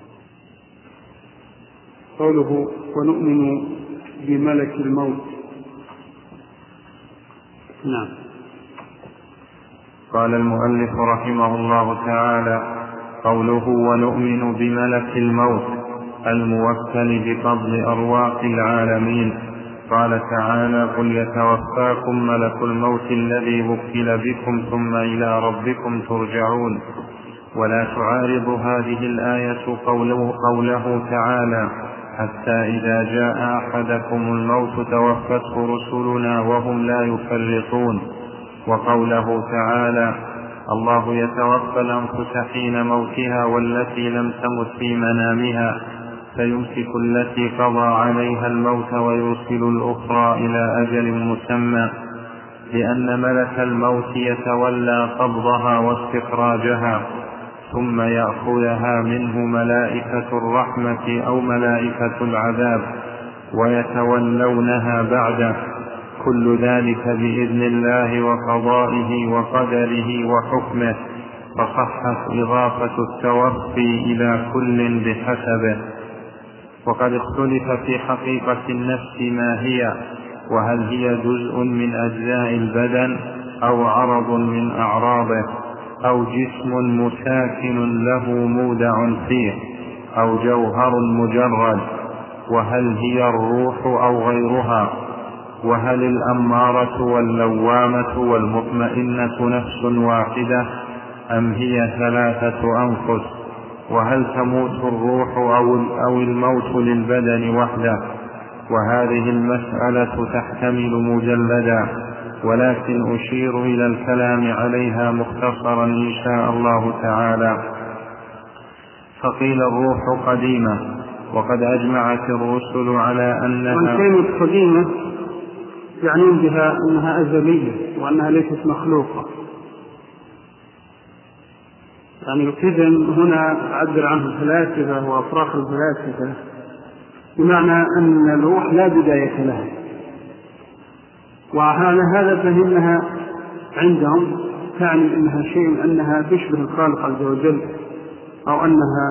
قوله ونؤمن بملك الموت. نعم. قال المؤلف رحمه الله تعالى: قوله ونؤمن بملك الموت الموكل بقبض أرواح العالمين. قال تعالى: قل يتوفاكم ملك الموت الذي وكل بكم ثم إلى ربكم ترجعون. ولا تعارض هذه الآية قوله, قوله تعالى: حتى إذا جاء أحدكم الموت توفته رسلنا وهم لا يفرطون. وقوله تعالى: الله يتوفى الأنفس حين موتها والتي لم تمت في منامها فيمسك التي قضى عليها الموت ويرسل الأخرى إلى أجل مسمى، لأن ملك الموت يتولى قبضها واستخراجها ثم يأخذها منه ملائكة الرحمة أو ملائكة العذاب ويتولونها بعده، كل ذلك بإذن الله وقضائه وقدره وحكمه، فصحت إضافة التوفي إلى كل بحسبه. وقد اختلف في حقيقة النفس ما هي، وهل هي جزء من أجزاء البدن أو عرض من أعراضه أو جسم مساكن له مودع فيه أو جوهر مجرد، وهل هي الروح أو غيرها، وهل الأمارة واللوامة والمطمئنة نفس واحدة أم هي ثلاثة أنفس، وهل تموت الروح أو الموت للبدن وحده. وهذه المسألة تحتمل مجلدا، ولكن أشير إلى الكلام عليها مختصرا إن شاء الله تعالى. فقيل الروح قديمة، وقد أجمعت الرسل على أنها كلمة قديمة يعني بها أنها أزلية وأنها ليست مخلوقة. يعني القدم هنا عبر عنه الفلاسفة وأفراح الفلاسفة، بمعنى أن الروح لا بداية لها، وعلى هذا فهمها عندهم تعني أنها شيء أنها تشبه الخالق عز وجل، أو أنها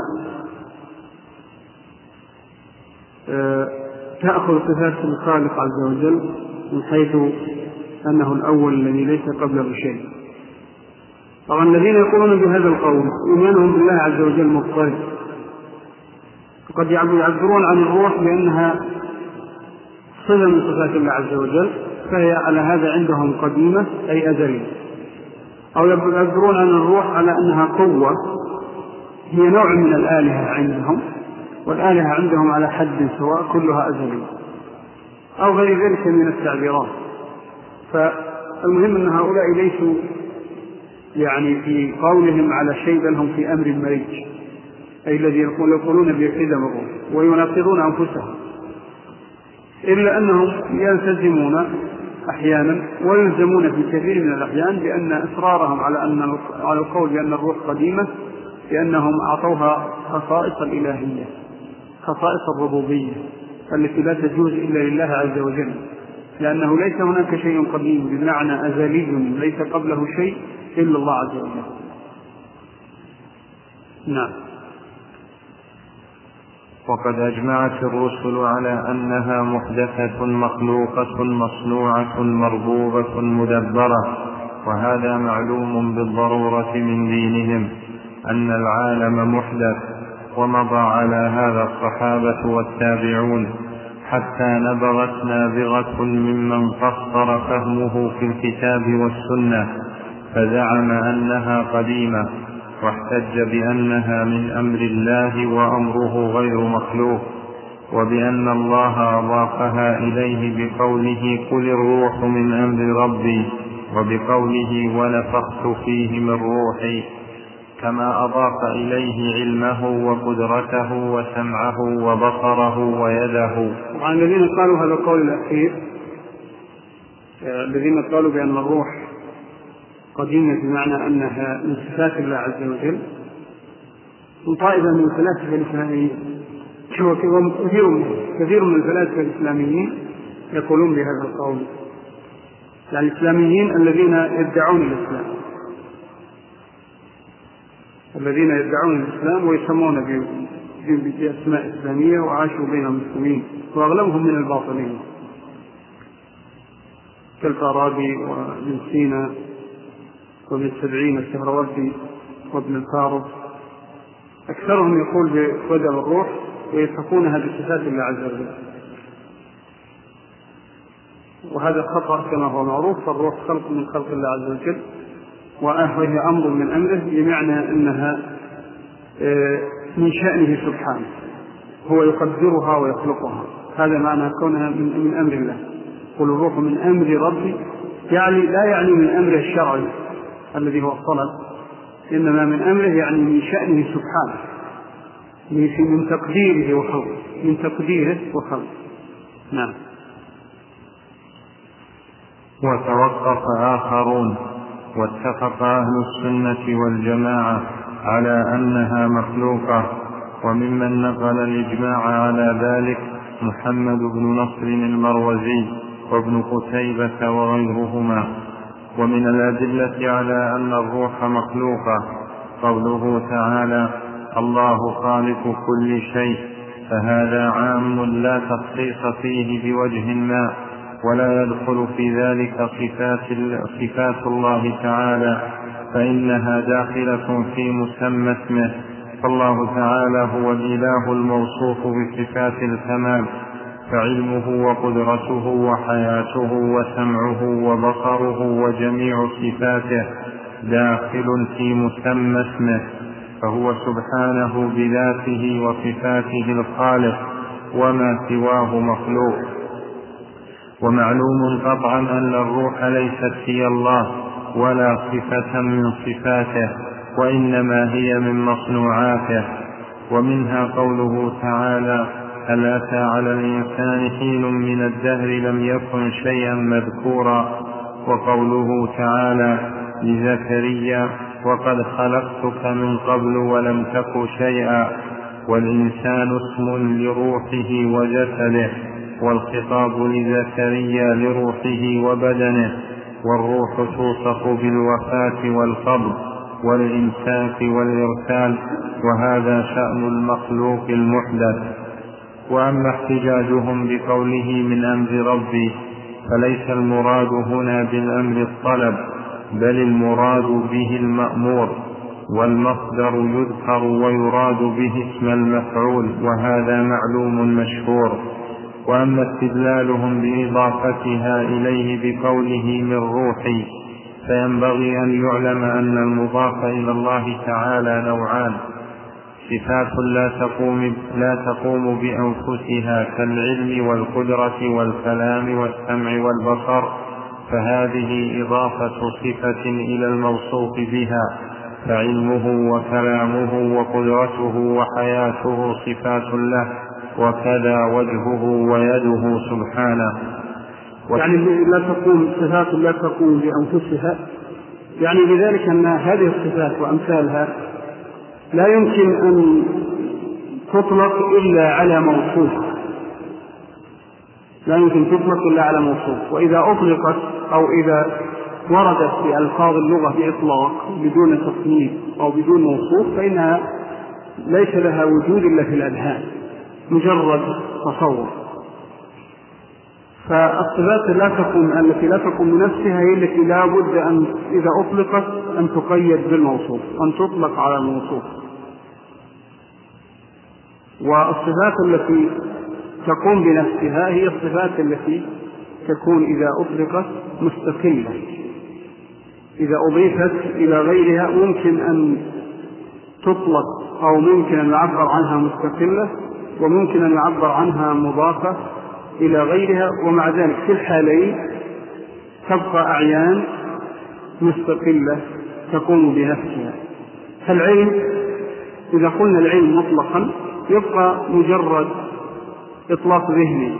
تأخذ صفات الخالق عز وجل من حيث أنه الأول الذي ليس قبله شيء. طبعا الذين يقولون بهذا القول إيمانهم بالله عز وجل مضطرب، وقد يعبرون عن الروح بأنها صفة من صفات الله عز وجل، فهي على هذا عندهم قديمة أي أزلية، أو يعبرون عن الروح على أنها قوة هي نوع من الآلهة عندهم، والآلهة عندهم على حد سواء كلها أزلية، أو غير ذلك من التعبيرات. فالمهم أن هؤلاء ليسوا يعني في قولهم على شيء، بل هم في أمر مريج، أي الذي يقولون بقدم الروح ويناقضون أنفسهم، إلا أنهم يلتزمون أحيانا ويلزمون في كثير من الأحيان بأن إصرارهم على أن على القول بأن الروح قديمة لأنهم أعطوها خصائص الإلهية، خصائص الربوبية التي لا تجوز إلا لله عز وجل، لأنه ليس هناك شيء قديم بمعنى أزلي ليس قبله شيء إلا الله عز وجل. نعم. وقد أجمعت الرسل على أنها محدثة مخلوقة مصنوعة مربوبة مدبرة، وهذا معلوم بالضرورة من دينهم أن العالم محدث، ومضى على هذا الصحابة والتابعون حتى نبغت نابغة ممن قصر فهمه في الكتاب والسنة فزعم أنها قديمة، واحتج بأنها من أمر الله وأمره غير مخلوق، وبأن الله أضافها إليه بقوله قل الروح من أمر ربي، وبقوله ونفخت فيه من روحي، كما أضاف إليه علمه وقدرته وسمعه وبصره ويده. وعن الذين قالوا هذا القول الأخير، الذين قالوا بأن الروح قديمة بمعنى أنها من صفات الله عز وجل، وطائفة من الفلاسفة الإسلاميين، كثير من الفلاسفة الإسلاميين يقولون بهذا القول، يعني الإسلاميين الذين يدعون الإسلام الذين يدعون الإسلام ويسمون بأسماء إسلامية وعاشوا بين المسلمين، وأغلبهم من الباطنين كالفارابي وابن سينا وابن سبعين السهروردي وابن الفارض، أكثرهم يقول بوجه الروح ويصفونها بصفات الله عز وجل، وهذا خطأ كما هو معروف. فالروح خلق من خلق الله عز وجل، وهي أمر من أمره، بمعنى أنها من شأنه سبحانه، هو يقدرها ويخلقها، هذا معنى كونها من أمر الله. قل الروح من أمر ربي، يعني لا يعني من أمره الشرعي الذي هو الصلاة، إنما من أمره يعني من شأنه سبحانه، من تقديره وخلقه من تقديره وخلقه. نعم. وتوقف آخرون، واتفق أهل السنة والجماعة على أنها مخلوقة، وممن نقل الإجماع على ذلك محمد بن نصر المروزي وابن قتيبة وغيرهما. ومن الأدلة على أن الروح مخلوقة قوله تعالى: الله خالق كل شيء، فهذا عام لا تخصيص فيه بوجه ما، ولا يدخل في ذلك صفات, صفات الله تعالى، فإنها داخلة في مسمى اسمه. فالله تعالى هو الإله الموصوف بصفات الكمال، فعلمه وقدرته وحياته وسمعه وبصره وجميع صفاته داخل في مسمى اسمه، فهو سبحانه بذاته وصفاته الخالق، وما سواه مخلوق. ومعلوم قطعا أن الروح ليست هي الله ولا صفة من صفاته، وإنما هي من مصنوعاته. ومنها قوله تعالى: هل أتى على الإنسان حين من الدهر لم يكن شيئا مذكورا. وقوله تعالى لزكريا: وقد خلقتك من قبل ولم تك شيئا. والإنسان اسم لروحه وجسده، والخطاب لزكريا لروحه وبدنه، والروح توصف بالوفاة والقبض والإمساك والإرسال، وهذا شأن المخلوق المحدث. وأما احتجاجهم بقوله من أمر ربي، فليس المراد هنا بالأمر الطلب، بل المراد به المأمور، والمصدر يذكر ويراد به اسم المفعول، وهذا معلوم مشهور. وأما استدلالهم بإضافتها إليه بقوله من روحي، فينبغي أن يعلم أن المضاف إلى الله تعالى نوعان: صفات لا تقوم, لا تقوم بأنفسها كالعلم والقدرة والكلام والسمع والبصر، فهذه إضافة صفة إلى الموصوف بها، فعلمه وكلامه وقدرته وحياته صفات له، وكذا وجهه ويده سبحانه. يعني لا تقوم صفات لا تقوم بأنفسها، يعني بذلك أن هذه الصفات وأمثالها لا يمكن أن تطلق إلا على موصوف، لا يمكن تطلق إلا على موصوف. وإذا أطلقت أو إذا وردت في ألفاظ اللغة بإطلاق بدون تصنيف أو بدون موصوف، فإنها ليس لها وجود إلا في الأذهان، مجرد تصور. فالصفات لا تقوم التي لا تقوم بنفسها هي التي لا بد أن إذا أطلقت أن تقيد بالموصوف، أن تطلق على الموصوف. والصفات التي تقوم بنفسها هي الصفات التي تكون إذا أطلقت مستقلة، إذا أضيفت إلى غيرها ممكن أن تطلق أو ممكن أن يعبر عنها مستقلة، وممكن أن يعبر عنها مضافة إلى غيرها. ومع ذلك في الحالين تبقى أعيان مستقلة تقوم بنفسها. فالعلم إذا قلنا العلم مطلقا يبقى مجرد إطلاق ذهني،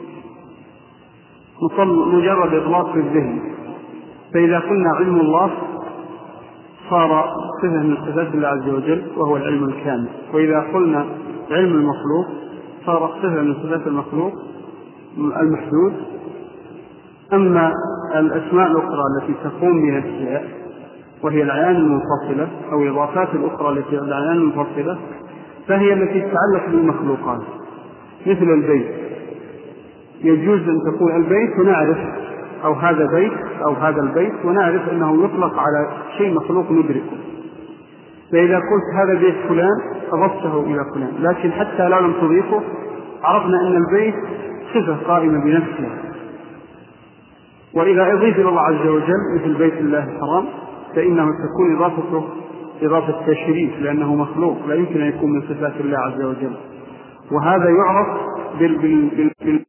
مجرد إطلاق الذهن. فإذا قلنا علم الله صار صفة من صفات الله عز وجل وهو العلم الكامل، وإذا قلنا علم المخلوق صار صفة من صفات المخلوق المحدود. أما الأسماء الأخرى التي تقوم بها الأشياء وهي الأعيان المنفصلة أو الإضافات الأخرى التي الأعيان المنفصلة فهي التي تتعلق بالمخلوقات، مثل البيت. يجوز أن تقول البيت ونعرف أو هذا بيت أو هذا البيت ونعرف أنه يطلق على شيء مخلوق ندركه. فإذا قلت هذا بيت فلان أضفته إلى فلان، لكن حتى لا لم تضيفه عرفنا أن البيت صفة قائمة بنفسها. وإذا أضيف إلى الله عز وجل مثل بيت الله الحرام فإنه تكون إضافته إضافة تشريف، لأنه مخلوق لا يمكن أن يكون من صفات الله عز وجل. وهذا يعرف بال... بال... بال...